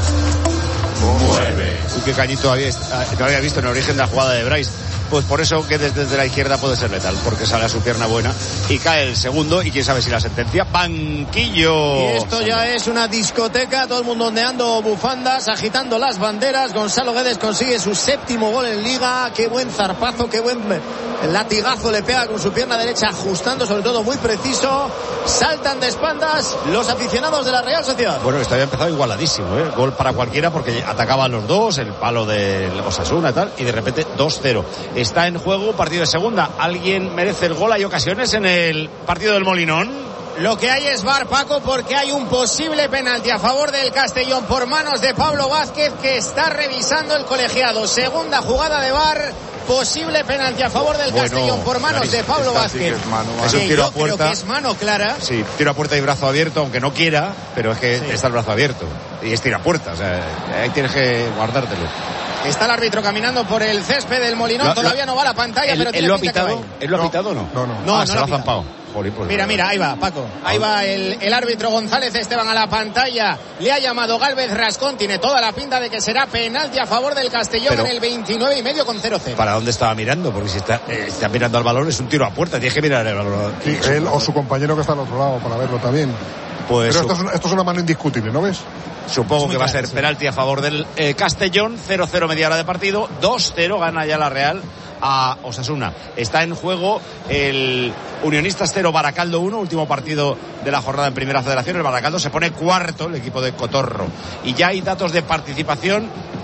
Mueve. Uy, qué cañito había, no había visto en el origen de la jugada de Bryce. Pues por eso que desde, desde la izquierda puede ser letal, porque sale a su pierna buena y cae el segundo, y quién sabe si la sentencia. Banquillo. Y esto ya es una discoteca, todo el mundo ondeando bufandas, agitando las banderas. Gonzalo Guedes consigue su séptimo gol en Liga. Qué buen zarpazo, qué buen latigazo le pega con su pierna derecha, ajustando, sobre todo muy preciso. Saltan de espaldas los aficionados de la Real Sociedad. Bueno, esto había empezado igualadísimo, ¿eh? Gol para cualquiera, porque atacaban los dos, el palo del Osasuna y tal, y de repente dos cero. Está en juego un partido de segunda. ¿Alguien merece el gol? ¿Hay ocasiones en el partido del Molinón? Lo que hay es V A R, Paco, porque hay un posible penalti a favor del Castellón por manos de Pablo Vázquez, que está revisando el colegiado. Segunda jugada de V A R, posible penalti a favor del bueno, Castellón por manos clarísimo. de Pablo Vázquez. Sí, es mano, es un tiro a puerta. Creo que es mano clara. Sí, tiro a puerta y brazo abierto, aunque no quiera, pero es que sí. Está el brazo abierto. Y es tiro a puerta, o sea, ahí tienes que guardártelo. Está el árbitro caminando por el césped del Molinón, lo, todavía no va a la pantalla, el, pero tiene lo pinta pitado, que va. ¿Él lo ha pitado o no? No, no. no, ah, no se lo ha zampado. Joder, pues mira, mira, ahí va, Paco. Ahí va el, el árbitro González Esteban a la pantalla. Le ha llamado Gálvez Rascón. Tiene toda la pinta de que será penalti a favor del Castellón pero, en el veintinueve y medio con cero cero. ¿Para dónde estaba mirando? Porque si está, eh, está mirando al balón, es un tiro a puerta. Tienes que mirar el balón. Sí, él o su compañero que está al otro lado para verlo también. Pues pero esto es, esto es una mano indiscutible, ¿no ves? Supongo que va a ser sí. penalti a favor del eh, Castellón. cero cero media hora de partido. dos cero gana ya la Real a Osasuna. Está en juego el Unionistas cero, Baracaldo uno, último partido de la jornada en Primera Federación. El Baracaldo se pone cuarto, el equipo de Cotorro. Y ya hay datos de participación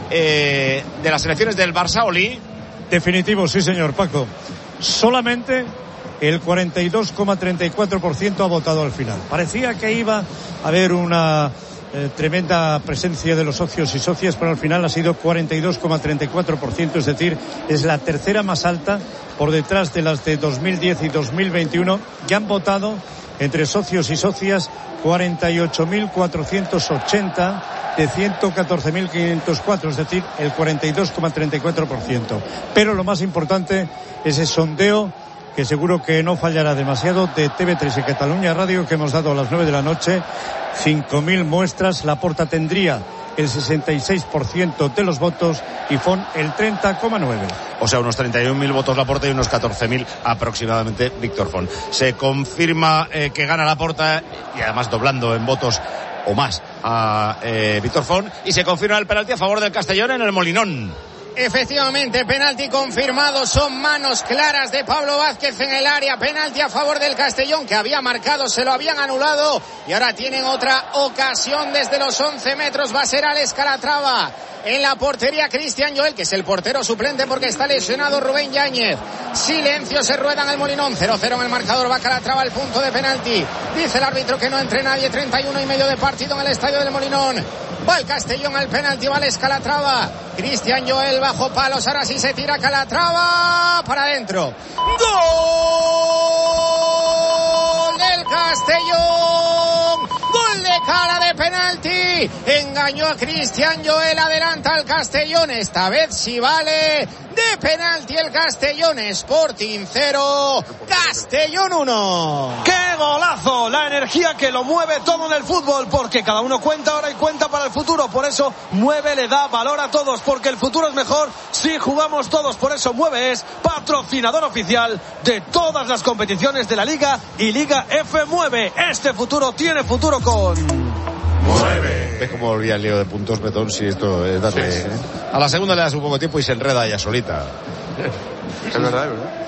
eh, de las selecciones del Barça, Oli. Definitivo, sí señor, Paco. Solamente el cuarenta y dos coma treinta y cuatro por ciento ha votado al final. Parecía que iba a haber una eh, tremenda presencia de los socios y socias, pero al final ha sido cuarenta y dos coma treinta y cuatro por ciento, es decir, es la tercera más alta por detrás de las de dos mil diez y dos mil veintiuno. Ya han votado entre socios y socias cuarenta y ocho mil cuatrocientos ochenta de ciento catorce mil quinientos cuatro, es decir, el cuarenta y dos coma treinta y cuatro por ciento. Pero lo más importante es el sondeo, que seguro que no fallará demasiado, de T V tres y Cataluña Radio, que hemos dado a las nueve de la noche. cinco mil muestras. Laporta tendría el sesenta y seis por ciento de los votos y Font el treinta coma nueve. O sea, unos treinta y un mil votos Laporta y unos catorce mil aproximadamente Víctor Font. Se confirma eh, que gana Laporta, y además doblando en votos o más a eh, Víctor Font, y se confirma el penalti a favor del Castellón en el Molinón. Efectivamente, penalti confirmado, son manos claras de Pablo Vázquez en el área, penalti a favor del Castellón, que había marcado, se lo habían anulado y ahora tienen otra ocasión desde los once metros, va a ser Alex Calatrava. En la portería Cristian Joel, que es el portero suplente porque está lesionado Rubén Yáñez. Silencio, se rueda en el Molinón, cero cero en el marcador, va Calatrava al punto de penalti. Dice el árbitro que no entre nadie, treinta y uno y medio de partido en el estadio del Molinón. Va el Castellón al penalti, va Alex Calatrava. Cristian Joel bajo palos, ahora sí se tira Calatrava para adentro. ¡Gol del Castellón! ¡Gol de Cala de penalti! Engañó a Cristian Joel, adelanta al Castellón, esta vez sí vale. De penalti el Castellón, Sporting cero, Castellón uno. ¡Qué golazo! La energía que lo mueve todo en el fútbol, porque cada uno cuenta ahora y cuenta para el futuro. Por eso Mueve le da valor a todos, porque el futuro es mejor si jugamos todos. Por eso Mueve es patrocinador oficial de todas las competiciones de la Liga y Liga F. Mueve. Este futuro tiene futuro con... Mueve. ¿Ves cómo volvía el lío de puntos, Betón? Si esto es darle... Sí, sí. A la segunda le das un poco de tiempo y se enreda ella solita. Es verdad, es verdad.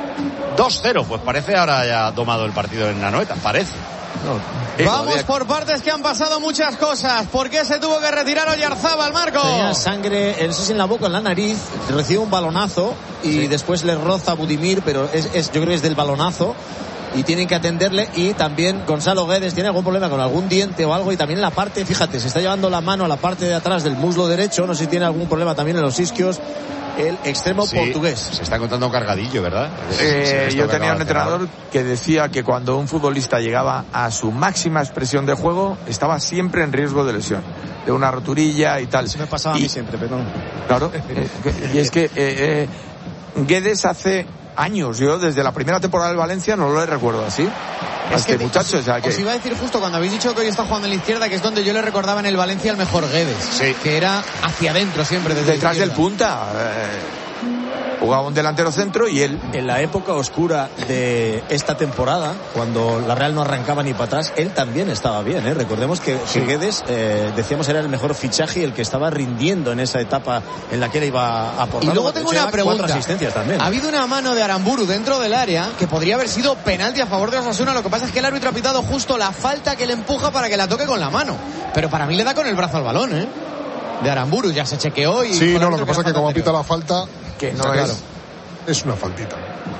dos cero, pues parece ahora ya domado el partido en Anoeta, parece. No. Vamos por partes, que han pasado muchas cosas. ¿Por qué se tuvo que retirar Oyarzábal, Marco? Tenía sangre, no sé si en la boca o en la nariz, recibe un balonazo y sí. Después le roza a Budimir, pero es, es, yo creo que es del balonazo. Y tienen que atenderle. Y también Gonzalo Guedes tiene algún problema con algún diente o algo. Y también en la parte, fíjate, se está llevando la mano a la parte de atrás del muslo derecho. No sé si tiene algún problema también en los isquios. El extremo sí, portugués. Se está encontrando cargadillo, ¿verdad? Eh, yo tenía un entrenador que decía que cuando un futbolista llegaba a su máxima expresión de juego, estaba siempre en riesgo de lesión, de una roturilla y tal. Eso me pasaba y, a mí siempre, perdón. Claro, eh, y es que eh, eh, Guedes hace años, yo desde la primera temporada del Valencia no lo recuerdo así. A este que, muchacho, os, o sea que... os iba a decir justo cuando habéis dicho que hoy está jugando en la izquierda, que es donde yo le recordaba en el Valencia el mejor Guedes, sí. Que era hacia adentro siempre, desde detrás del punta. Eh... Jugaba un delantero centro y él... En la época oscura de esta temporada, cuando la Real no arrancaba ni para atrás, él también estaba bien, ¿eh? Recordemos que, sí. que Guedes, eh, decíamos, era el mejor fichaje y el que estaba rindiendo en esa etapa en la que él iba a aportar. Y luego tengo una pregunta. Cuatro asistencias también. Ha habido una mano de Aramburu dentro del área que podría haber sido penalti a favor de Osasuna. Lo que pasa es que el árbitro ha pitado justo la falta que le empuja para que la toque con la mano. Pero para mí le da con el brazo al balón, ¿eh? De Aramburu, ya se chequeó y... Sí, no, lo que pasa es que como pita la falta... Que no claro, es... Es una faltita.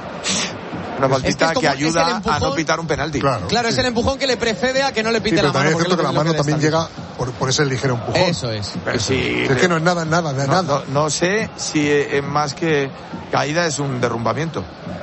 Una faltita es que, que ayuda es empujón, a no pitar un penalti. Claro, claro sí. Es el empujón que le precede a que no le pite sí, la mano. Pero también es cierto que la mano que también llega por, por ese ligero empujón. Eso es. Pero sí, es pero... que no es nada, nada, de no, nada. No, no sé si es más que caída, es un derrumbamiento.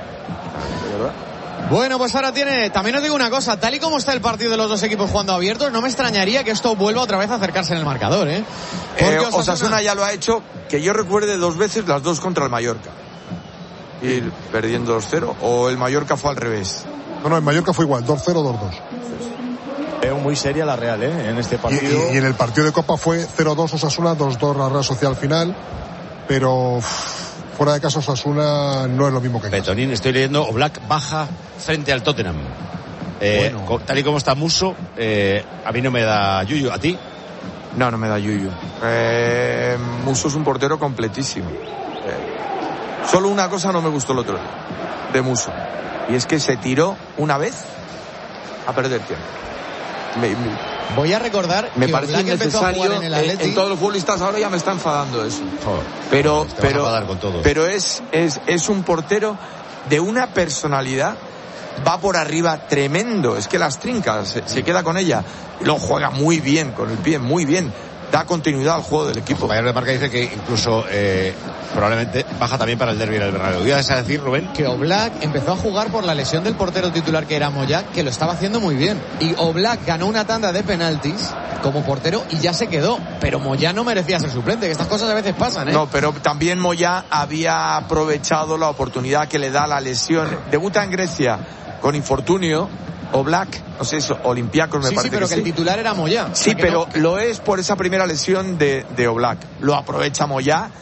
Bueno, pues ahora tiene, también os digo una cosa, tal y como está el partido de los dos equipos jugando abiertos, no me extrañaría que esto vuelva otra vez a acercarse en el marcador, ¿eh? Porque eh Osasuna... Osasuna ya lo ha hecho, que yo recuerde dos veces, las dos contra el Mallorca. Ir perdiendo dos cero, o el Mallorca fue al revés. No, no, el Mallorca fue igual, dos cero, dos dos. Veo muy seria la Real, ¿eh? En este partido. Y, y, y en el partido de Copa fue cero dos Osasuna, dos dos la Real Sociedad final, pero... Fuera de casa Osasuna no es lo mismo que casa. Betonín, estoy leyendo, Oblak baja frente al Tottenham. Eh, bueno. Tal y como está Musso, eh, a mí no me da yuyu. ¿A ti? No, no me da yuyu. Eh, Musso es un portero completísimo. Eh, solo una cosa no me gustó el otro día de Musso. Y es que se tiró una vez a perder tiempo. Me, me, Voy a recordar me que parece necesario en, el en, en todos los futbolistas ahora ya me está enfadando eso. Joder, pero pero pero es es es un portero de una personalidad, va por arriba tremendo, es que las trincas se, se queda con ella, lo juega muy bien con el pie, muy bien, da continuidad al juego del equipo. Mayor de Marca dice que incluso eh, probablemente baja también para el derbi del Bernabéu. ¿Ibas a decir, Rubén? Que Oblak empezó a jugar por la lesión del portero titular, que era Moya, que lo estaba haciendo muy bien. Y Oblak ganó una tanda de penaltis como portero y ya se quedó. Pero Moya no merecía ser suplente, que estas cosas a veces pasan, ¿eh? No, pero también Moya había aprovechado la oportunidad que le da la lesión. Debuta en Grecia con infortunio. Oblak, no sé, eso, Olympiacos me sí, parece sí, pero que, que sí. el titular era Moya. Sí, o sea pero no... lo es por esa primera lesión de, de Oblak. Lo aprovecha Moya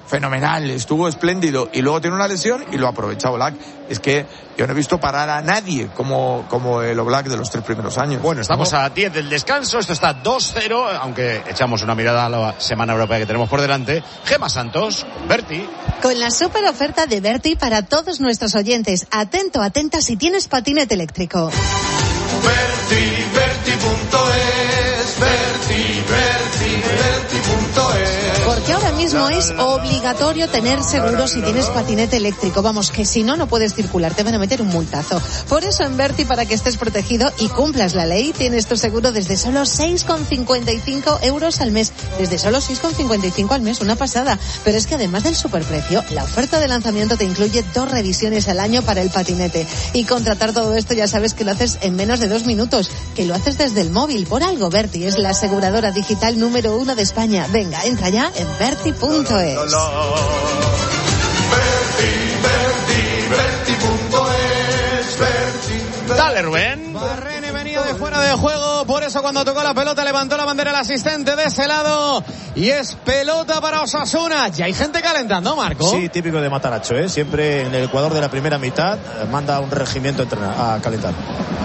fenomenal, estuvo espléndido y luego tiene una lesión y lo aprovecha Oblak. Es que yo no he visto parar a nadie como, como el Oblak de los tres primeros años. Bueno, estamos a diez del descanso, esto está dos cero, aunque echamos una mirada a la semana europea que tenemos por delante. Gemma Santos, Berti. Con la super oferta de Berti para todos nuestros oyentes. Atento, atenta si tienes patinete eléctrico. Berti, Berti punto es, Berti, Berti, Berti punto es. Porque ahora mismo es obligatorio tener seguro si tienes patinete eléctrico. Vamos, que si no, no puedes circular, te van a meter un multazo. Por eso en Berti, para que estés protegido y cumplas la ley, tienes tu seguro desde solo seis con cincuenta y cinco euros al mes. Desde solo seis con cincuenta y cinco al mes, una pasada. Pero es que además del superprecio, la oferta de lanzamiento te incluye dos revisiones al año para el patinete. Y contratar todo esto ya sabes que lo haces en menos de dos minutos, que lo haces desde el móvil. Por algo Berti es la aseguradora digital número uno de España. Venga, entra ya en berti punto es. Berti, Berti, Berti punto es, Berti. Dale, Rubén. Barrene venía de fuera de juego, por eso cuando tocó la pelota levantó la bandera el asistente de ese lado y es pelota para Osasuna. Ya hay gente calentando, Marco. Sí, típico de Mataracho, ¿eh? Siempre en el Ecuador de la primera mitad manda un regimiento a calentar.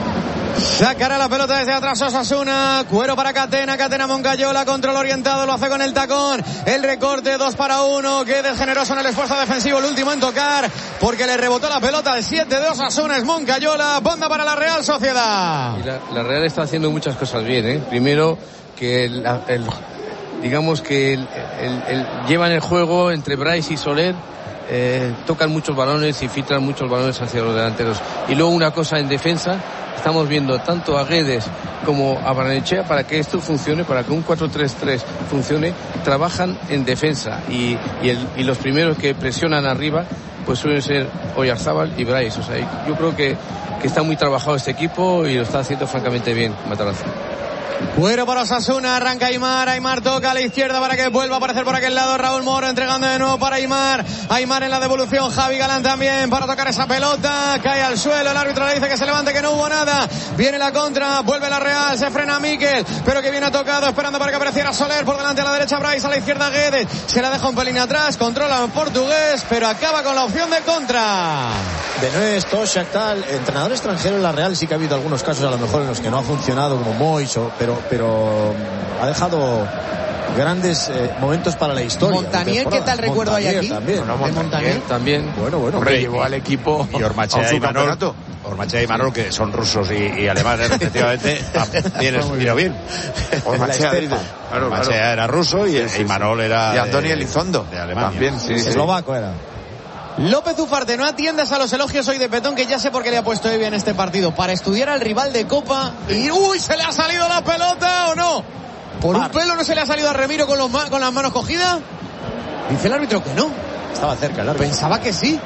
Sacará la pelota desde atrás Osasuna. Cuero para Catena. Catena Moncayola. Control orientado. Lo hace con el tacón. El recorte. Dos para uno. Guedes generoso en el esfuerzo defensivo. El último en tocar. Porque le rebotó la pelota al siete de Osasuna. Es Moncayola. Banda para la Real Sociedad. Y la, la Real está haciendo muchas cosas bien, ¿eh? Primero, que el, el, digamos que el, el, el, llevan el juego entre Brais y Soler. Eh, tocan muchos balones y filtran muchos balones hacia los delanteros. Y luego una cosa en defensa. Estamos viendo tanto a Guedes como a Barrenechea para que esto funcione, para que un cuatro tres tres funcione, trabajan en defensa y, y, el, y los primeros que presionan arriba pues suelen ser Oyarzábal y Brais. O sea, yo creo que, que está muy trabajado este equipo y lo está haciendo francamente bien Matarazzo. Cuero para Osasuna, arranca Aimar, Aimar toca a la izquierda para que vuelva a aparecer por aquel lado Raúl Moro, entregando de nuevo para Aimar, Aimar en la devolución, Javi Galán también para tocar esa pelota, cae al suelo, el árbitro le dice que se levante, que no hubo nada, viene la contra, vuelve la Real, se frena Miquel, pero que viene tocado, esperando para que apareciera Soler, por delante a la derecha Brais, a la izquierda Guedes, se la deja un pelín atrás, controla en portugués, pero acaba con la opción de contra. De nuevo, Toshak, tal, entrenador extranjero en la Real sí que ha habido algunos casos a lo mejor en los que no ha funcionado, como Mois, pero, pero ha dejado grandes eh, momentos para la historia. Montanier, ¿qué tal recuerdo hay aquí? También, bueno, Montanier, Montanier también. Bueno, bueno, hombre, llevó al equipo y Ormachea y Manol, Ormachea y Manol, que son rusos y, y alemanes, efectivamente, bien, bien, bien. Ormachea, claro, Ormachea claro. era ruso y, sí, sí, y Manol era y Antonio Elizondo de Alemania. También, sí, sí. Eslovaco era. López Ufarte, no atiendas a los elogios hoy de Petón, que ya sé por qué le ha puesto Evi en este partido, para estudiar al rival de Copa y ¡uy! ¿Se le ha salido la pelota o no? ¿Por un pelo no se le ha salido a Remiro con, los ma- con las manos cogidas? Dice el árbitro que no. Estaba cerca el árbitro. Pensaba que sí.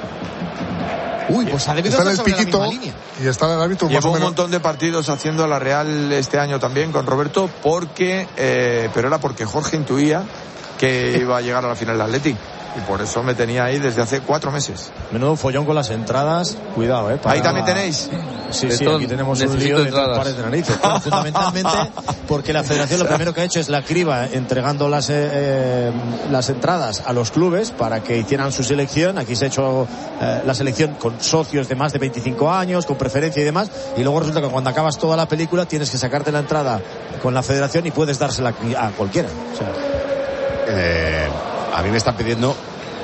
Uy, pues ha debido estar estar el sobre piquito la misma línea. Y está el árbitro más Llevó o menos. un montón de partidos haciendo la Real este año también con Roberto, porque eh, pero era porque Jorge intuía que iba a llegar a la final del Atleti. Y por eso me tenía ahí desde hace cuatro meses. Menudo follón con las entradas. Cuidado, ¿eh? Para... Ahí también tenéis. Sí, de sí, todo, aquí tenemos un lío de dos pares de narices. Bueno, fundamentalmente porque la federación lo primero que ha hecho es la criba entregando las, eh, las entradas a los clubes para que hicieran su selección. Aquí se ha hecho eh, la selección con socios de más de veinticinco años, con preferencia y demás. Y luego resulta que cuando acabas toda la película tienes que sacarte la entrada con la federación y puedes dársela a cualquiera. O sea, eh... A mí me están pidiendo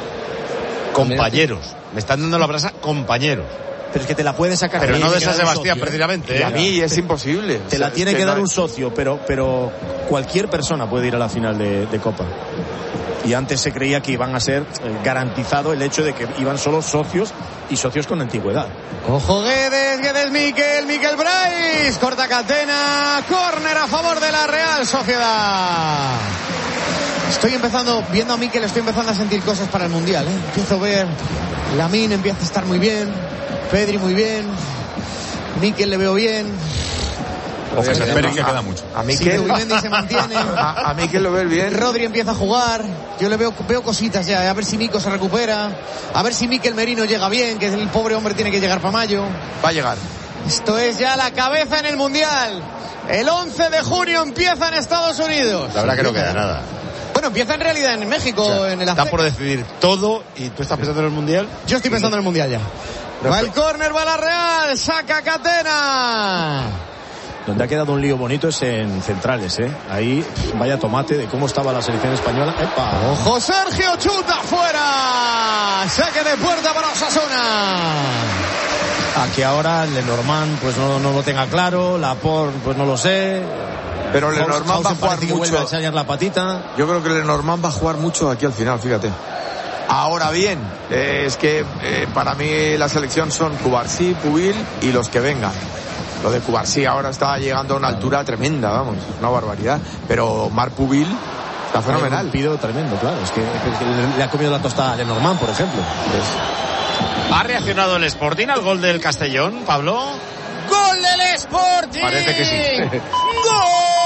compañeros. Me están dando la brasa compañeros. Pero es que te la puedes sacar. Pero no de San Sebastián, precisamente. Y a mí es imposible. Te la tiene que dar un socio, pero, pero cualquier persona puede ir a la final de, de Copa. Y antes se creía que iban a ser eh, garantizado el hecho de que iban solo socios y socios con antigüedad. Ojo Guedes, Guedes Miquel, Miquel Brais, corta Catena, córner a favor de la Real Sociedad. Estoy empezando, viendo a Miquel, estoy empezando a sentir cosas para el Mundial, ¿eh? Empiezo a ver, Lamine empieza a estar muy bien, Pedri muy bien, Miquel le veo bien. O que se esperen que queda mucho. A Miquel sí, se mantiene. A, a Miquel lo ves bien. Rodri empieza a jugar. Yo le veo, veo cositas ya. A ver si Mico se recupera. A ver si Miquel Merino llega bien, que el pobre hombre tiene que llegar para mayo. Va a llegar. Esto es ya la cabeza en el Mundial. El once de junio empieza en Estados Unidos. La verdad que no queda nada. Bueno, empieza en realidad en México, o sea, en el está Azteca. por decidir todo y tú estás pensando en el Mundial. Yo estoy pensando en el Mundial ya. Va el córner, va la Real, saca Catena. Donde ha quedado un lío bonito es en centrales, ¿eh? Ahí, vaya tomate de cómo estaba la selección española. ¡Epa! ¡Ojo, Sergio, chuta fuera! Saque de puerta para Osasuna. Aquí ahora Lenormand pues no, no lo tenga claro, Laporte pues no lo sé. Pero Lenormand va a jugar mucho. A ensayar la patita. Yo creo que Lenormand va a jugar mucho aquí al final, fíjate. Ahora bien, eh, es que eh, para mí la selección son Cubarsí, Pubil y los que vengan. Lo de Cubarsí ahora está llegando a una altura tremenda, vamos, una barbaridad. Pero Marc Pubil está fenomenal. Un pido tremendo, claro. Es que, es que le, le ha comido la tostada a Lenormand, por ejemplo. Pues... ¿Ha reaccionado el Sporting al gol del Castellón, Pablo? ¡Gol del Sporting! Parece que sí. ¡Gol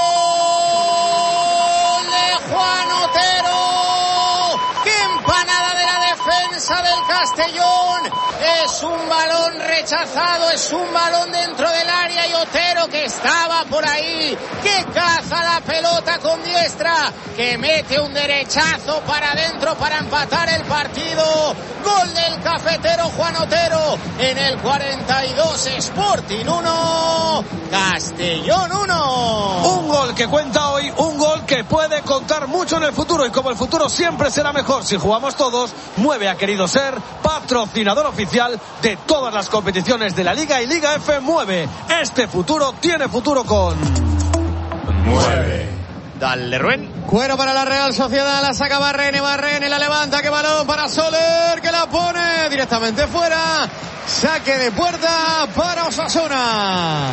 de Juan Otero! ¡Qué empanada de la defensa del Castellón! Es un balón rechazado, es un balón dentro del área y Otero, que estaba por ahí, que caza la pelota con diestra, que mete un derechazo para adentro para empatar el partido. Gol del cafetero Juan Otero en el cuarenta y dos. Sporting uno, Castellón uno. Un gol que cuenta hoy, un gol que puede contar mucho en el futuro, y como el futuro siempre será mejor si jugamos todos, Mueve ha querido ser patrocinador oficial de todas las competiciones de la Liga y Liga F. Mueve, este futuro tiene futuro con Mueve. Dale, Ruen. Cuero para la Real Sociedad, la saca Barrene, Barrene la levanta, que balón para Soler, que la pone directamente fuera. Saque de puerta para Osasuna.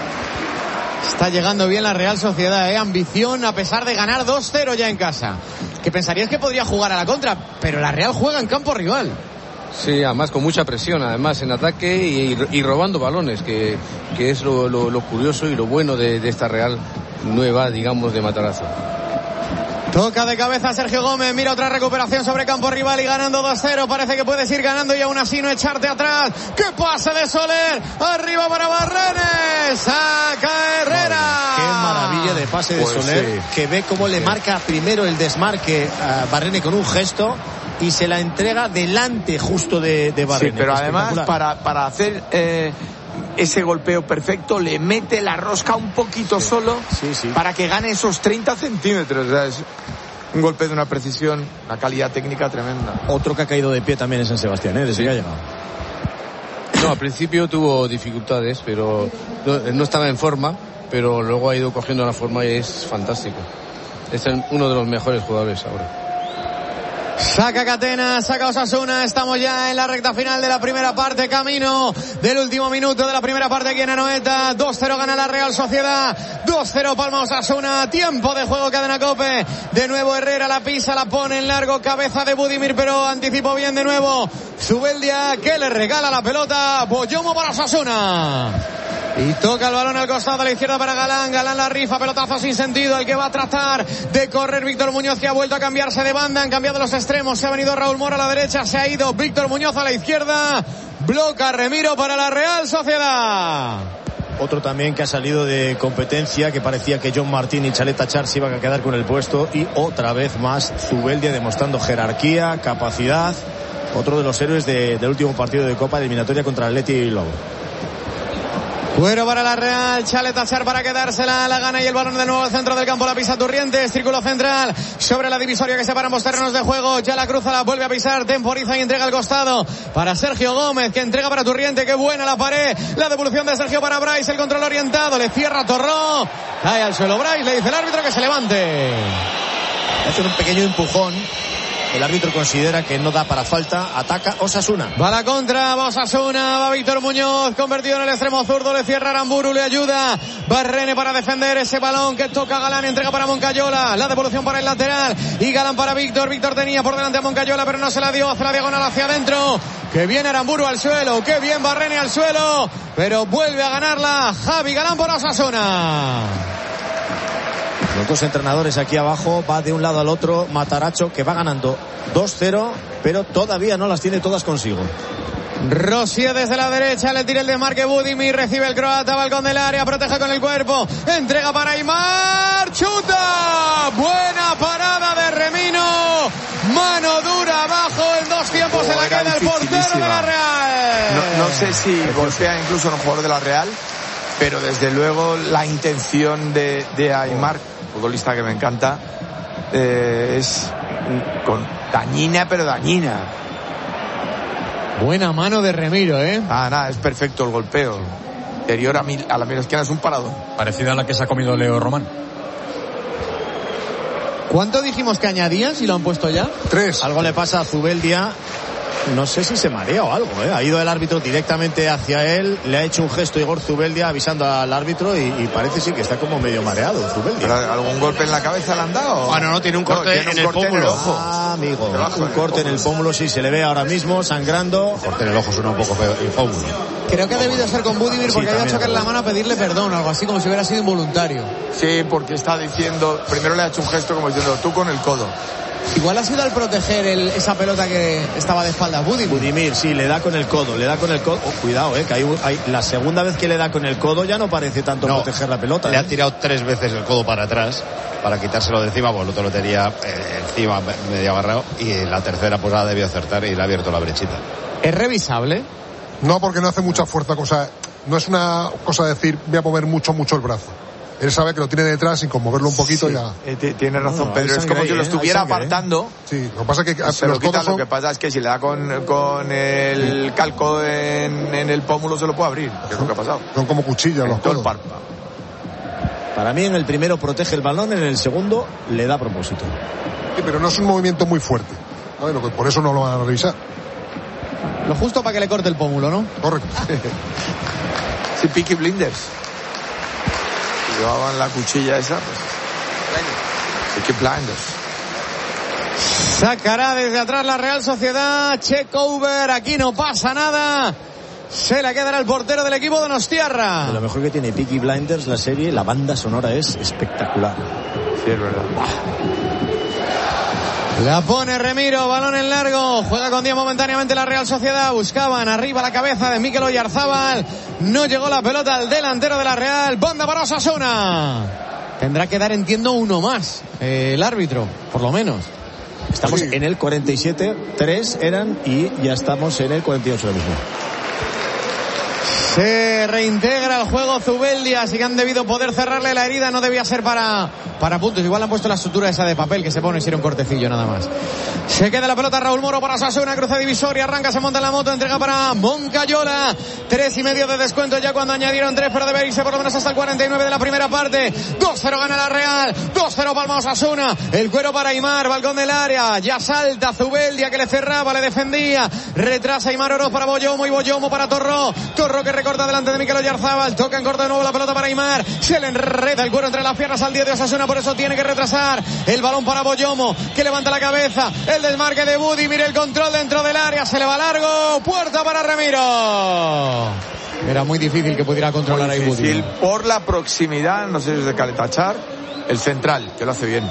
Está llegando bien la Real Sociedad, ¿eh? Ambición a pesar de ganar dos cero ya en casa. Que pensarías que podría jugar a la contra, pero la Real juega en campo rival. Sí, además con mucha presión, además en ataque y, y robando balones, que, que es lo, lo, lo curioso y lo bueno de, de esta Real nueva, digamos, de Matarazzo. Toca de cabeza Sergio Gómez, mira otra recuperación sobre campo rival y ganando dos cero, parece que puedes ir ganando y aún así no echarte atrás. ¡Qué pase de Soler! Arriba para Barrenes, saca Herrera. Qué maravilla de pase de pues Soler, sí. que ve cómo le marca primero el desmarque a Barrene con un gesto y se la entrega delante justo de, de Barrene. Sí, pero además para, para hacer eh, ese golpeo perfecto le mete la rosca un poquito sí. solo sí, sí. para que gane esos treinta centímetros. O sea, es un golpe de una precisión, una calidad técnica tremenda. Otro que ha caído de pie también es San Sebastián, ¿eh? Desde sí. que ha llegado. No, al principio tuvo dificultades, pero no, no estaba en forma, pero luego ha ido cogiendo la forma y es fantástico. Es uno de los mejores jugadores ahora. Saca Catena, saca Osasuna, estamos ya en la recta final de la primera parte, camino del último minuto de la primera parte aquí en Anoeta. Dos cero gana la Real Sociedad, dos cero palma Osasuna, tiempo de juego Cadena COPE, de nuevo Herrera la pisa, la pone en largo, cabeza de Budimir, pero anticipó bien de nuevo Zubeldia, que le regala la pelota, Boyomo para Osasuna. Y toca el balón al costado de la izquierda para Galán. Galán la rifa, pelotazo sin sentido. El que va a tratar de correr Víctor Muñoz, que ha vuelto a cambiarse de banda. Han cambiado los extremos. Se ha venido Raúl Mora a la derecha. Se ha ido Víctor Muñoz a la izquierda. Bloca Remiro para la Real Sociedad. Otro también que ha salido de competencia, que parecía que John Martín y Chaleta Char se iban a quedar con el puesto. Y otra vez más Zubeldia demostrando jerarquía, capacidad. Otro de los héroes de, del último partido de Copa eliminatoria contra el Athletic y Bilbao. Cuero para la Real, Chaleta Char para quedársela, la gana y el balón de nuevo al centro del campo, la pisa Turrientes, círculo central sobre la divisoria que separa ambos terrenos de juego, ya la cruza, la vuelve a pisar, temporiza y entrega al costado para Sergio Gómez, que entrega para Turriente, que buena la pared, la devolución de Sergio para Bryce, el control orientado, le cierra Torró, cae al suelo Bryce, le dice el árbitro que se levante. Hace un pequeño empujón. El árbitro considera que no da para falta. Ataca Osasuna. Va la contra, va Osasuna, va Víctor Muñoz, convertido en el extremo zurdo, le cierra Aramburu, le ayuda Barrene para defender ese balón que toca Galán, entrega para Moncayola, la devolución para el lateral y Galán para Víctor. Víctor tenía por delante a Moncayola, pero no se la dio, hace la diagonal hacia adentro. Que bien Aramburu al suelo, que bien Barrene al suelo, pero vuelve a ganarla Javi Galán por Osasuna. Los dos entrenadores aquí abajo, va de un lado al otro Mataracho, que va ganando dos cero, pero todavía no las tiene todas consigo. Rosier desde la derecha, le tira el desmarque Budimir, recibe el croata, balcón del área, protege con el cuerpo, entrega para Aimar, chuta, buena parada de Remiro, mano dura abajo, en dos tiempos oh, se la queda el portero de la Real. No, no sé si golpea incluso a un jugador de la Real, pero desde luego la intención de, de Aimar, futbolista que me encanta, eh, es con dañina, pero dañina. Buena mano de Remiro, ¿eh? Ah, nada, es perfecto el golpeo. Interior a, mi, a la media esquina es un parador. Parecida a la que se ha comido Leo Román. ¿Cuánto dijimos que añadían si lo han puesto ya? Tres. Algo le pasa a Zubeldia. No sé si se marea o algo, ¿eh? Ha ido el árbitro directamente hacia él, le ha hecho un gesto Igor Zubeldia avisando al árbitro y, y parece sí que está como medio mareado Zubeldia. ¿Pero algún golpe en la cabeza le han dado? Ah, no, no, tiene un corte, no, tiene un en, corte el en el ojo. Ah, amigo, Debajo, un corte en el pómulo, sí, se le ve ahora mismo sangrando. El corte en el ojo suena un poco feo, el pómulo. Creo que ha debido ser con Budimir porque sí, ha ido a chocarle la mano a pedirle perdón, algo así como si hubiera sido involuntario. Sí, porque está diciendo, primero le ha hecho un gesto como diciendo tú con el codo. Igual ha sido al proteger el, esa pelota que estaba de espaldas Budimir. Budimir, sí, le da con el codo, le da con el codo. Oh, cuidado, eh, que hay, hay, la segunda vez que le da con el codo ya no parece tanto no, proteger la pelota. Le ¿eh? ha tirado tres veces el codo para atrás para quitárselo de encima, pues el otro lo tenía eh, encima medio agarrado y la tercera pues la debió acertar y le ha abierto la brechita. ¿Es revisable? No, porque no hace mucha fuerza, cosa, no es una cosa de decir voy a mover mucho, mucho el brazo. Él sabe que lo tiene detrás y con moverlo un poquito sí, ya. Eh, tiene razón, no, Pedro. Es como si lo estuviera ahí, apartando. ¿eh? Sí, lo que pasa es que se lo quita, son... lo que pasa es que si le da con, con el calco en, en el pómulo se lo puede abrir, que es lo que ha pasado. Son como cuchillas los codos. Para mí en el primero protege el balón, en el segundo le da a propósito. Sí, pero no es un movimiento muy fuerte. Bueno, por eso no lo van a revisar. Lo justo para que le corte el pómulo, ¿no? Correcto. Sí, Peaky Blinders. Llevaban la cuchilla esa, pues. Peaky Blinders. Sacará desde atrás la Real Sociedad. Check over, aquí no pasa nada. Se la quedará el portero del equipo donostiarra. De lo mejor que tiene Peaky Blinders, la serie, la banda sonora es espectacular. Sí, es verdad. La pone Remiro, balón en largo, juega con diez momentáneamente la Real Sociedad, buscaban arriba la cabeza de Mikel Oyarzábal, no llegó la pelota al delantero de la Real, banda para Osasuna. Tendrá que dar, entiendo, uno más, eh, el árbitro, por lo menos. Estamos sí. en el cuarenta y siete, tres eran y ya estamos en el cuarenta y ocho ahora mismo. Se reintegra el juego Zubeldia, así que han debido poder cerrarle la herida, no debía ser para, para puntos, igual han puesto la estructura esa de papel que se pone si era un cortecillo nada más. Se queda la pelota Raúl Moro para Osasuna, cruce divisoria, arranca, se monta en la moto, entrega para Moncayola, tres y medio de descuento ya cuando añadieron tres, pero debe irse por lo menos hasta el cuarenta y nueve de la primera parte. Dos cero gana la Real, dos cero palma Osasuna, el cuero para Aimar, balcón del área, ya salta Zubeldia que le cerraba, le defendía, retrasa Aimar Oroz para Boyomo y Boyomo para Torró, Torró que recorta delante de Mikel Oyarzábal, toca en corto de nuevo la pelota para Aimar, se le enreda el cuero entre las piernas al diez de Osasuna, por eso tiene que retrasar el balón para Boyomo, que levanta la cabeza, el desmarque de Budimir, el control dentro del área, se le va largo, puerta para Remiro. Era muy difícil que pudiera controlar ahí Budimir. Por la proximidad, no sé si es de Caletachar, el central, que lo hace bien.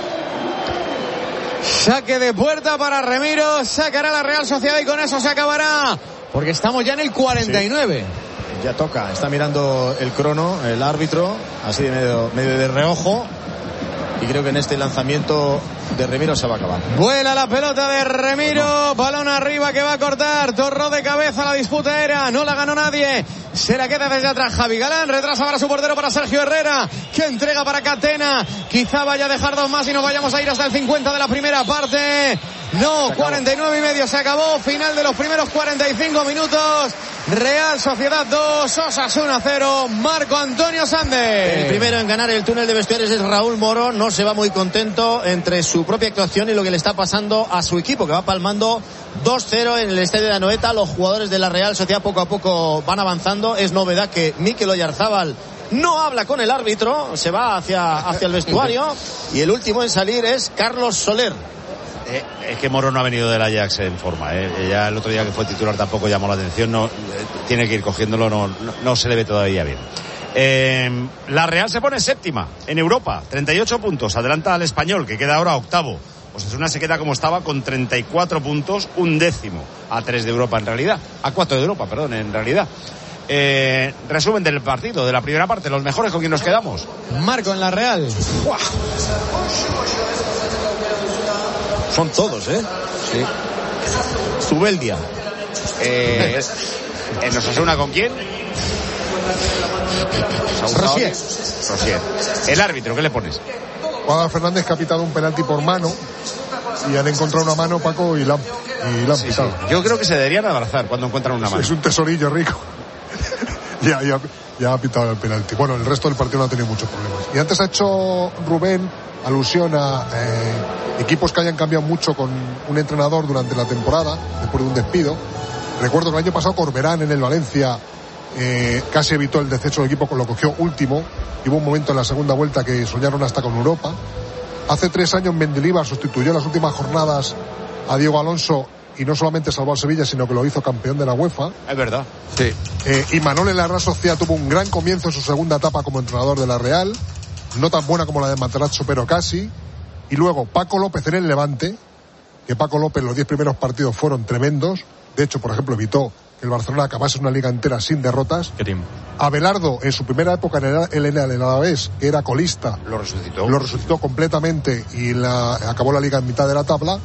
Saque de puerta para Remiro, sacará la Real Sociedad y con eso se acabará, porque estamos ya en el cuarenta y nueve. Sí. Ya toca, está mirando el crono, el árbitro, así de medio, medio de reojo. Y creo que en este lanzamiento de Remiro se va a acabar. Vuela la pelota de Remiro, balón arriba que va a cortar, Torró de cabeza, la disputa era, no la ganó nadie, se la queda desde atrás Javi Galán, retrasa para su portero, para Sergio Herrera, que entrega para Catena, quizá vaya a dejar dos más y nos vayamos a ir hasta el cincuenta de la primera parte. No, cuarenta y nueve y medio se acabó, final de los primeros cuarenta y cinco minutos, Real Sociedad dos, Osasuna cero, Marco Antonio Sande. El primero en ganar el túnel de vestuarios es Raúl Moro, no se va muy contento entre su propia actuación y lo que le está pasando a su equipo, que va palmando dos cero en el estadio de Anoeta. Los jugadores de la Real Sociedad poco a poco van avanzando, es novedad que Mikel Oyarzábal no habla con el árbitro, se va hacia, hacia el vestuario y el último en salir es Carlos Soler. Eh, es que Moro no ha venido del Ajax en forma, eh. Ya el otro día que fue titular tampoco llamó la atención, no, eh, tiene que ir cogiéndolo, no, no, no se le ve todavía bien. Eh, la Real se pone séptima en Europa, treinta y ocho puntos, adelanta al Español que queda ahora octavo. Osasuna se queda como estaba con treinta y cuatro puntos, un décimo a tres de Europa en realidad, a cuatro de Europa, perdón, en realidad. Eh, resumen del partido, de la primera parte, los mejores con quien nos quedamos. Marco en la Real. ¡Buah! Son todos, ¿eh? Sí. Zubeldia. Eh, ¿En Osasuna con quién? Rosier. Rosier. El árbitro, ¿qué le pones? Guada Fernández, que ha pitado un penalti por mano, y han encontrado una mano, Paco, y la, y la han Sí, pitado. sí. Yo creo que se deberían abrazar cuando encuentran una mano. Es un tesorillo rico. ya, ya, ya ha pitado el penalti. Bueno, el resto del partido no ha tenido muchos problemas. Y antes ha hecho Rubén alusión a eh, equipos que hayan cambiado mucho con un entrenador durante la temporada, después de un despido. Recuerdo que el año pasado Corberán en el Valencia eh, casi evitó el descenso del equipo, lo cogió último. Y hubo un momento en la segunda vuelta que soñaron hasta con Europa. Hace tres años Mendilibar sustituyó en las últimas jornadas a Diego Alonso y no solamente salvó al Sevilla, sino que lo hizo campeón de la UEFA. Es verdad. Sí. Eh, y Manol en la Real Sociedad tuvo un gran comienzo en su segunda etapa como entrenador de la Real. No tan buena como la de Materazzo, pero casi. Y luego Paco López en el Levante, que Paco López los diez primeros partidos fueron tremendos. De hecho, por ejemplo, evitó que el Barcelona acabase una liga entera sin derrotas. ¿Qué team? Abelardo, en su primera época en el, en el Alavés, que era colista, lo resucitó. Lo resucitó completamente y la, acabó la liga en mitad de la tabla.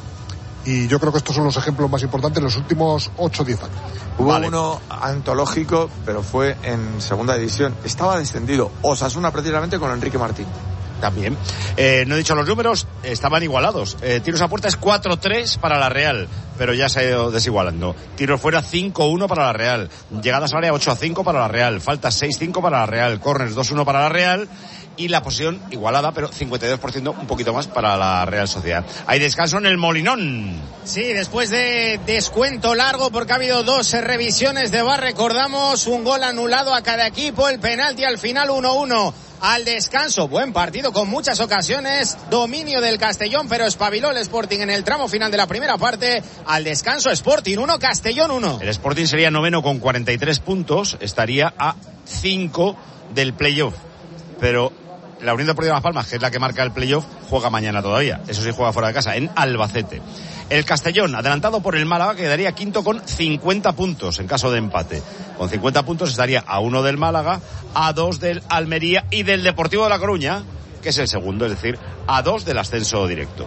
Y yo creo que estos son los ejemplos más importantes en los últimos ocho o diez años. Hubo Vale. uno antológico, pero fue en segunda división. Estaba descendido Osasuna precisamente con Enrique Martín. También. Eh, no he dicho los números, estaban igualados. Eh, tiros a puerta es cuatro tres para la Real, pero ya se ha ido desigualando. Tiros fuera cinco uno para la Real. Llegadas al área ocho a cinco para la Real. Faltas seis cinco para la Real. Corners dos uno para la Real. Y la posición igualada, pero cincuenta y dos por ciento, un poquito más para la Real Sociedad. Hay descanso en el Molinón. Sí, después de descuento largo, porque ha habido dos revisiones de V A R, recordamos, un gol anulado a cada equipo, el penalti al final uno uno. Al descanso, buen partido con muchas ocasiones, dominio del Castellón, pero espabiló el Sporting en el tramo final de la primera parte. Al descanso, Sporting uno, Castellón uno. El Sporting sería noveno con cuarenta y tres puntos, estaría a cinco del playoff. Pero la Unión Deportiva Las Palmas, que es la que marca el playoff, juega mañana todavía. Eso sí, juega fuera de casa, en Albacete. El Castellón, adelantado por el Málaga, quedaría quinto con cincuenta puntos en caso de empate. Con cincuenta puntos estaría a uno del Málaga, a dos del Almería y del Deportivo de La Coruña, que es el segundo, es decir, a dos del ascenso directo.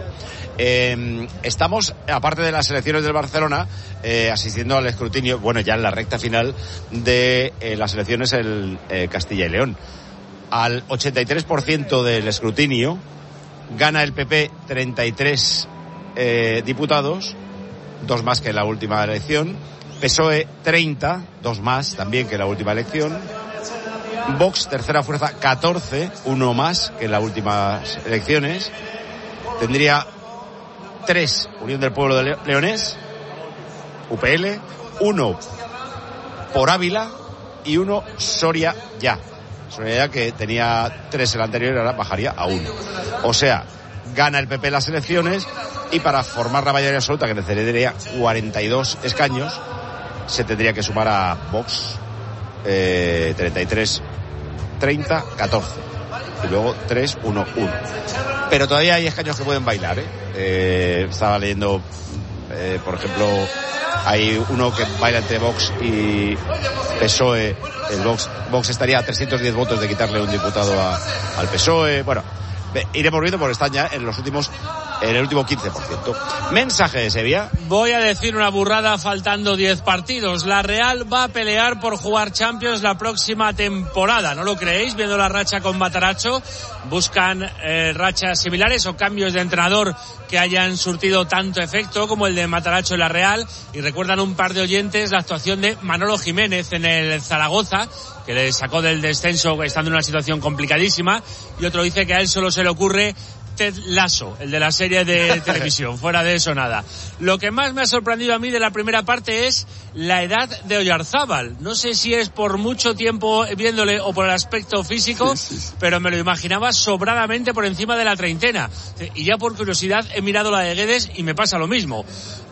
Eh, estamos, aparte de las elecciones del Barcelona, eh, asistiendo al escrutinio, bueno, ya en la recta final de eh, las elecciones en eh, Castilla y León. Al ochenta y tres por ciento del escrutinio gana el P P treinta y tres eh, diputados, dos más que en la última elección. P S O E treinta, dos más también que en la última elección. Vox, tercera fuerza, catorce, uno más que en las últimas elecciones. Tendría tres Unión del Pueblo de Leonés, U P L, uno por Ávila y uno Soria Ya. Soria Ya, que tenía tres el anterior y ahora bajaría a uno. O sea, gana el P P las elecciones y para formar la mayoría absoluta, que necesitaría cuarenta y dos escaños, se tendría que sumar a Vox eh, treinta y tres, treinta, catorce y luego tres, uno, uno. Pero todavía hay escaños que pueden bailar, ¿eh? Eh, estaba leyendo, eh, por ejemplo, hay uno que baila entre Vox y P S O E. El Vox, Vox estaría a trescientos diez votos de quitarle un diputado a, al P S O E. Bueno, iremos viendo porque están ya en los últimos, en el último quince por ciento. Mensaje de Sevilla. Voy a decir una burrada faltando diez partidos. La Real va a pelear por jugar Champions la próxima temporada. ¿No lo creéis? Viendo la racha con Matarazzo, buscan eh, rachas similares o cambios de entrenador que hayan surtido tanto efecto como el de Matarazzo en la Real. Y recuerdan un par de oyentes la actuación de Manolo Jiménez en el Zaragoza, que le sacó del descenso estando en una situación complicadísima, y otro dice que a él solo se le ocurre Ted Lasso, el de la serie de televisión. Fuera de eso, nada. Lo que más me ha sorprendido a mí de la primera parte es la edad de Oyarzábal. No sé si es por mucho tiempo viéndole o por el aspecto físico, sí, sí, sí. pero me lo imaginaba sobradamente por encima de la treintena. Y ya por curiosidad he mirado la de Guedes y me pasa lo mismo.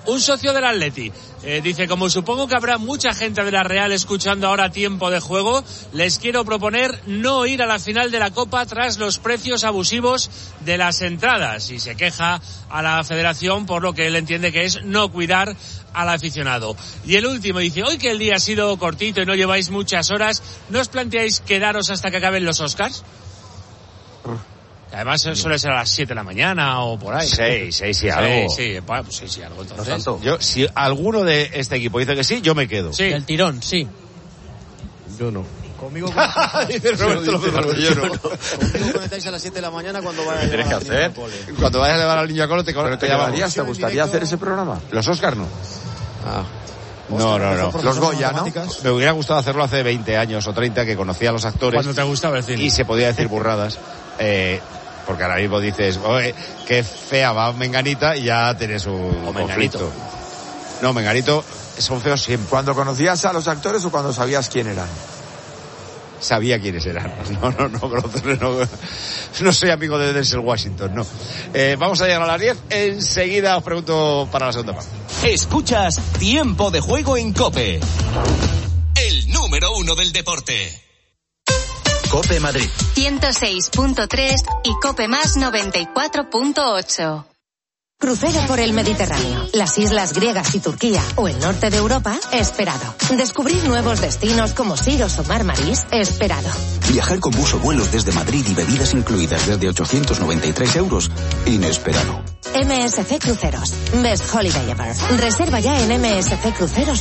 un socio del Atleti. Eh, dice, como supongo que habrá mucha gente de la Real escuchando ahora Tiempo de Juego, les quiero proponer no ir a la final de la Copa tras los precios abusivos de las entradas. Y se queja a la federación por lo que él entiende que es no cuidar al aficionado. Y el último dice, hoy que el día ha sido cortito y no lleváis muchas horas, ¿no os planteáis quedaros hasta que acaben los Oscars? Además suele ser a las siete de la mañana o por ahí. Seis, seis y algo. Sí, sí, pues seis y algo. Entonces, no yo, si alguno de este equipo dice que sí, yo me quedo. Sí. El tirón, sí. Yo no. Conmigo, dice Roberto López Alberto, yo no. Conmigo conectáis a las siete de la mañana cuando vaya a tienes que llevar hacer. Cuando vayas a llevar al niño a cole, te, ¿Pero te llamarías. ¿Te gustaría hacer ese programa? Los Oscars no. Ah. No, no, no. Los Goya, ¿no? Me hubiera gustado hacerlo hace veinte años o treinta, que conocía a los actores. Cuando te gustaba el cine. Y se podía decir burradas. Eh, porque ahora mismo dices, oye, qué fea va Menganita, y ya tienes un conflicto. No, Menganito, son feos siempre. ¿Cuando conocías a los actores o cuando sabías quién eran? Sabía quiénes eran. No, no, no, no, no, no soy amigo de Denzel Washington, no. Eh, vamos a llegar a las diez. Enseguida os pregunto para la segunda parte. Escuchas Tiempo de Juego en COPE. El número uno del deporte. COPE Madrid ciento seis punto tres y COPE Más noventa y cuatro punto ocho. Crucero por el Mediterráneo, las islas griegas y Turquía o el norte de Europa, esperado. Descubrir nuevos destinos como Siros o Mar Marís, esperado. Viajar con bus o vuelos desde Madrid y bebidas incluidas desde ochocientos noventa y tres euros, inesperado. M S C Cruceros, Best Holiday Ever. Reserva ya en m s c cruceros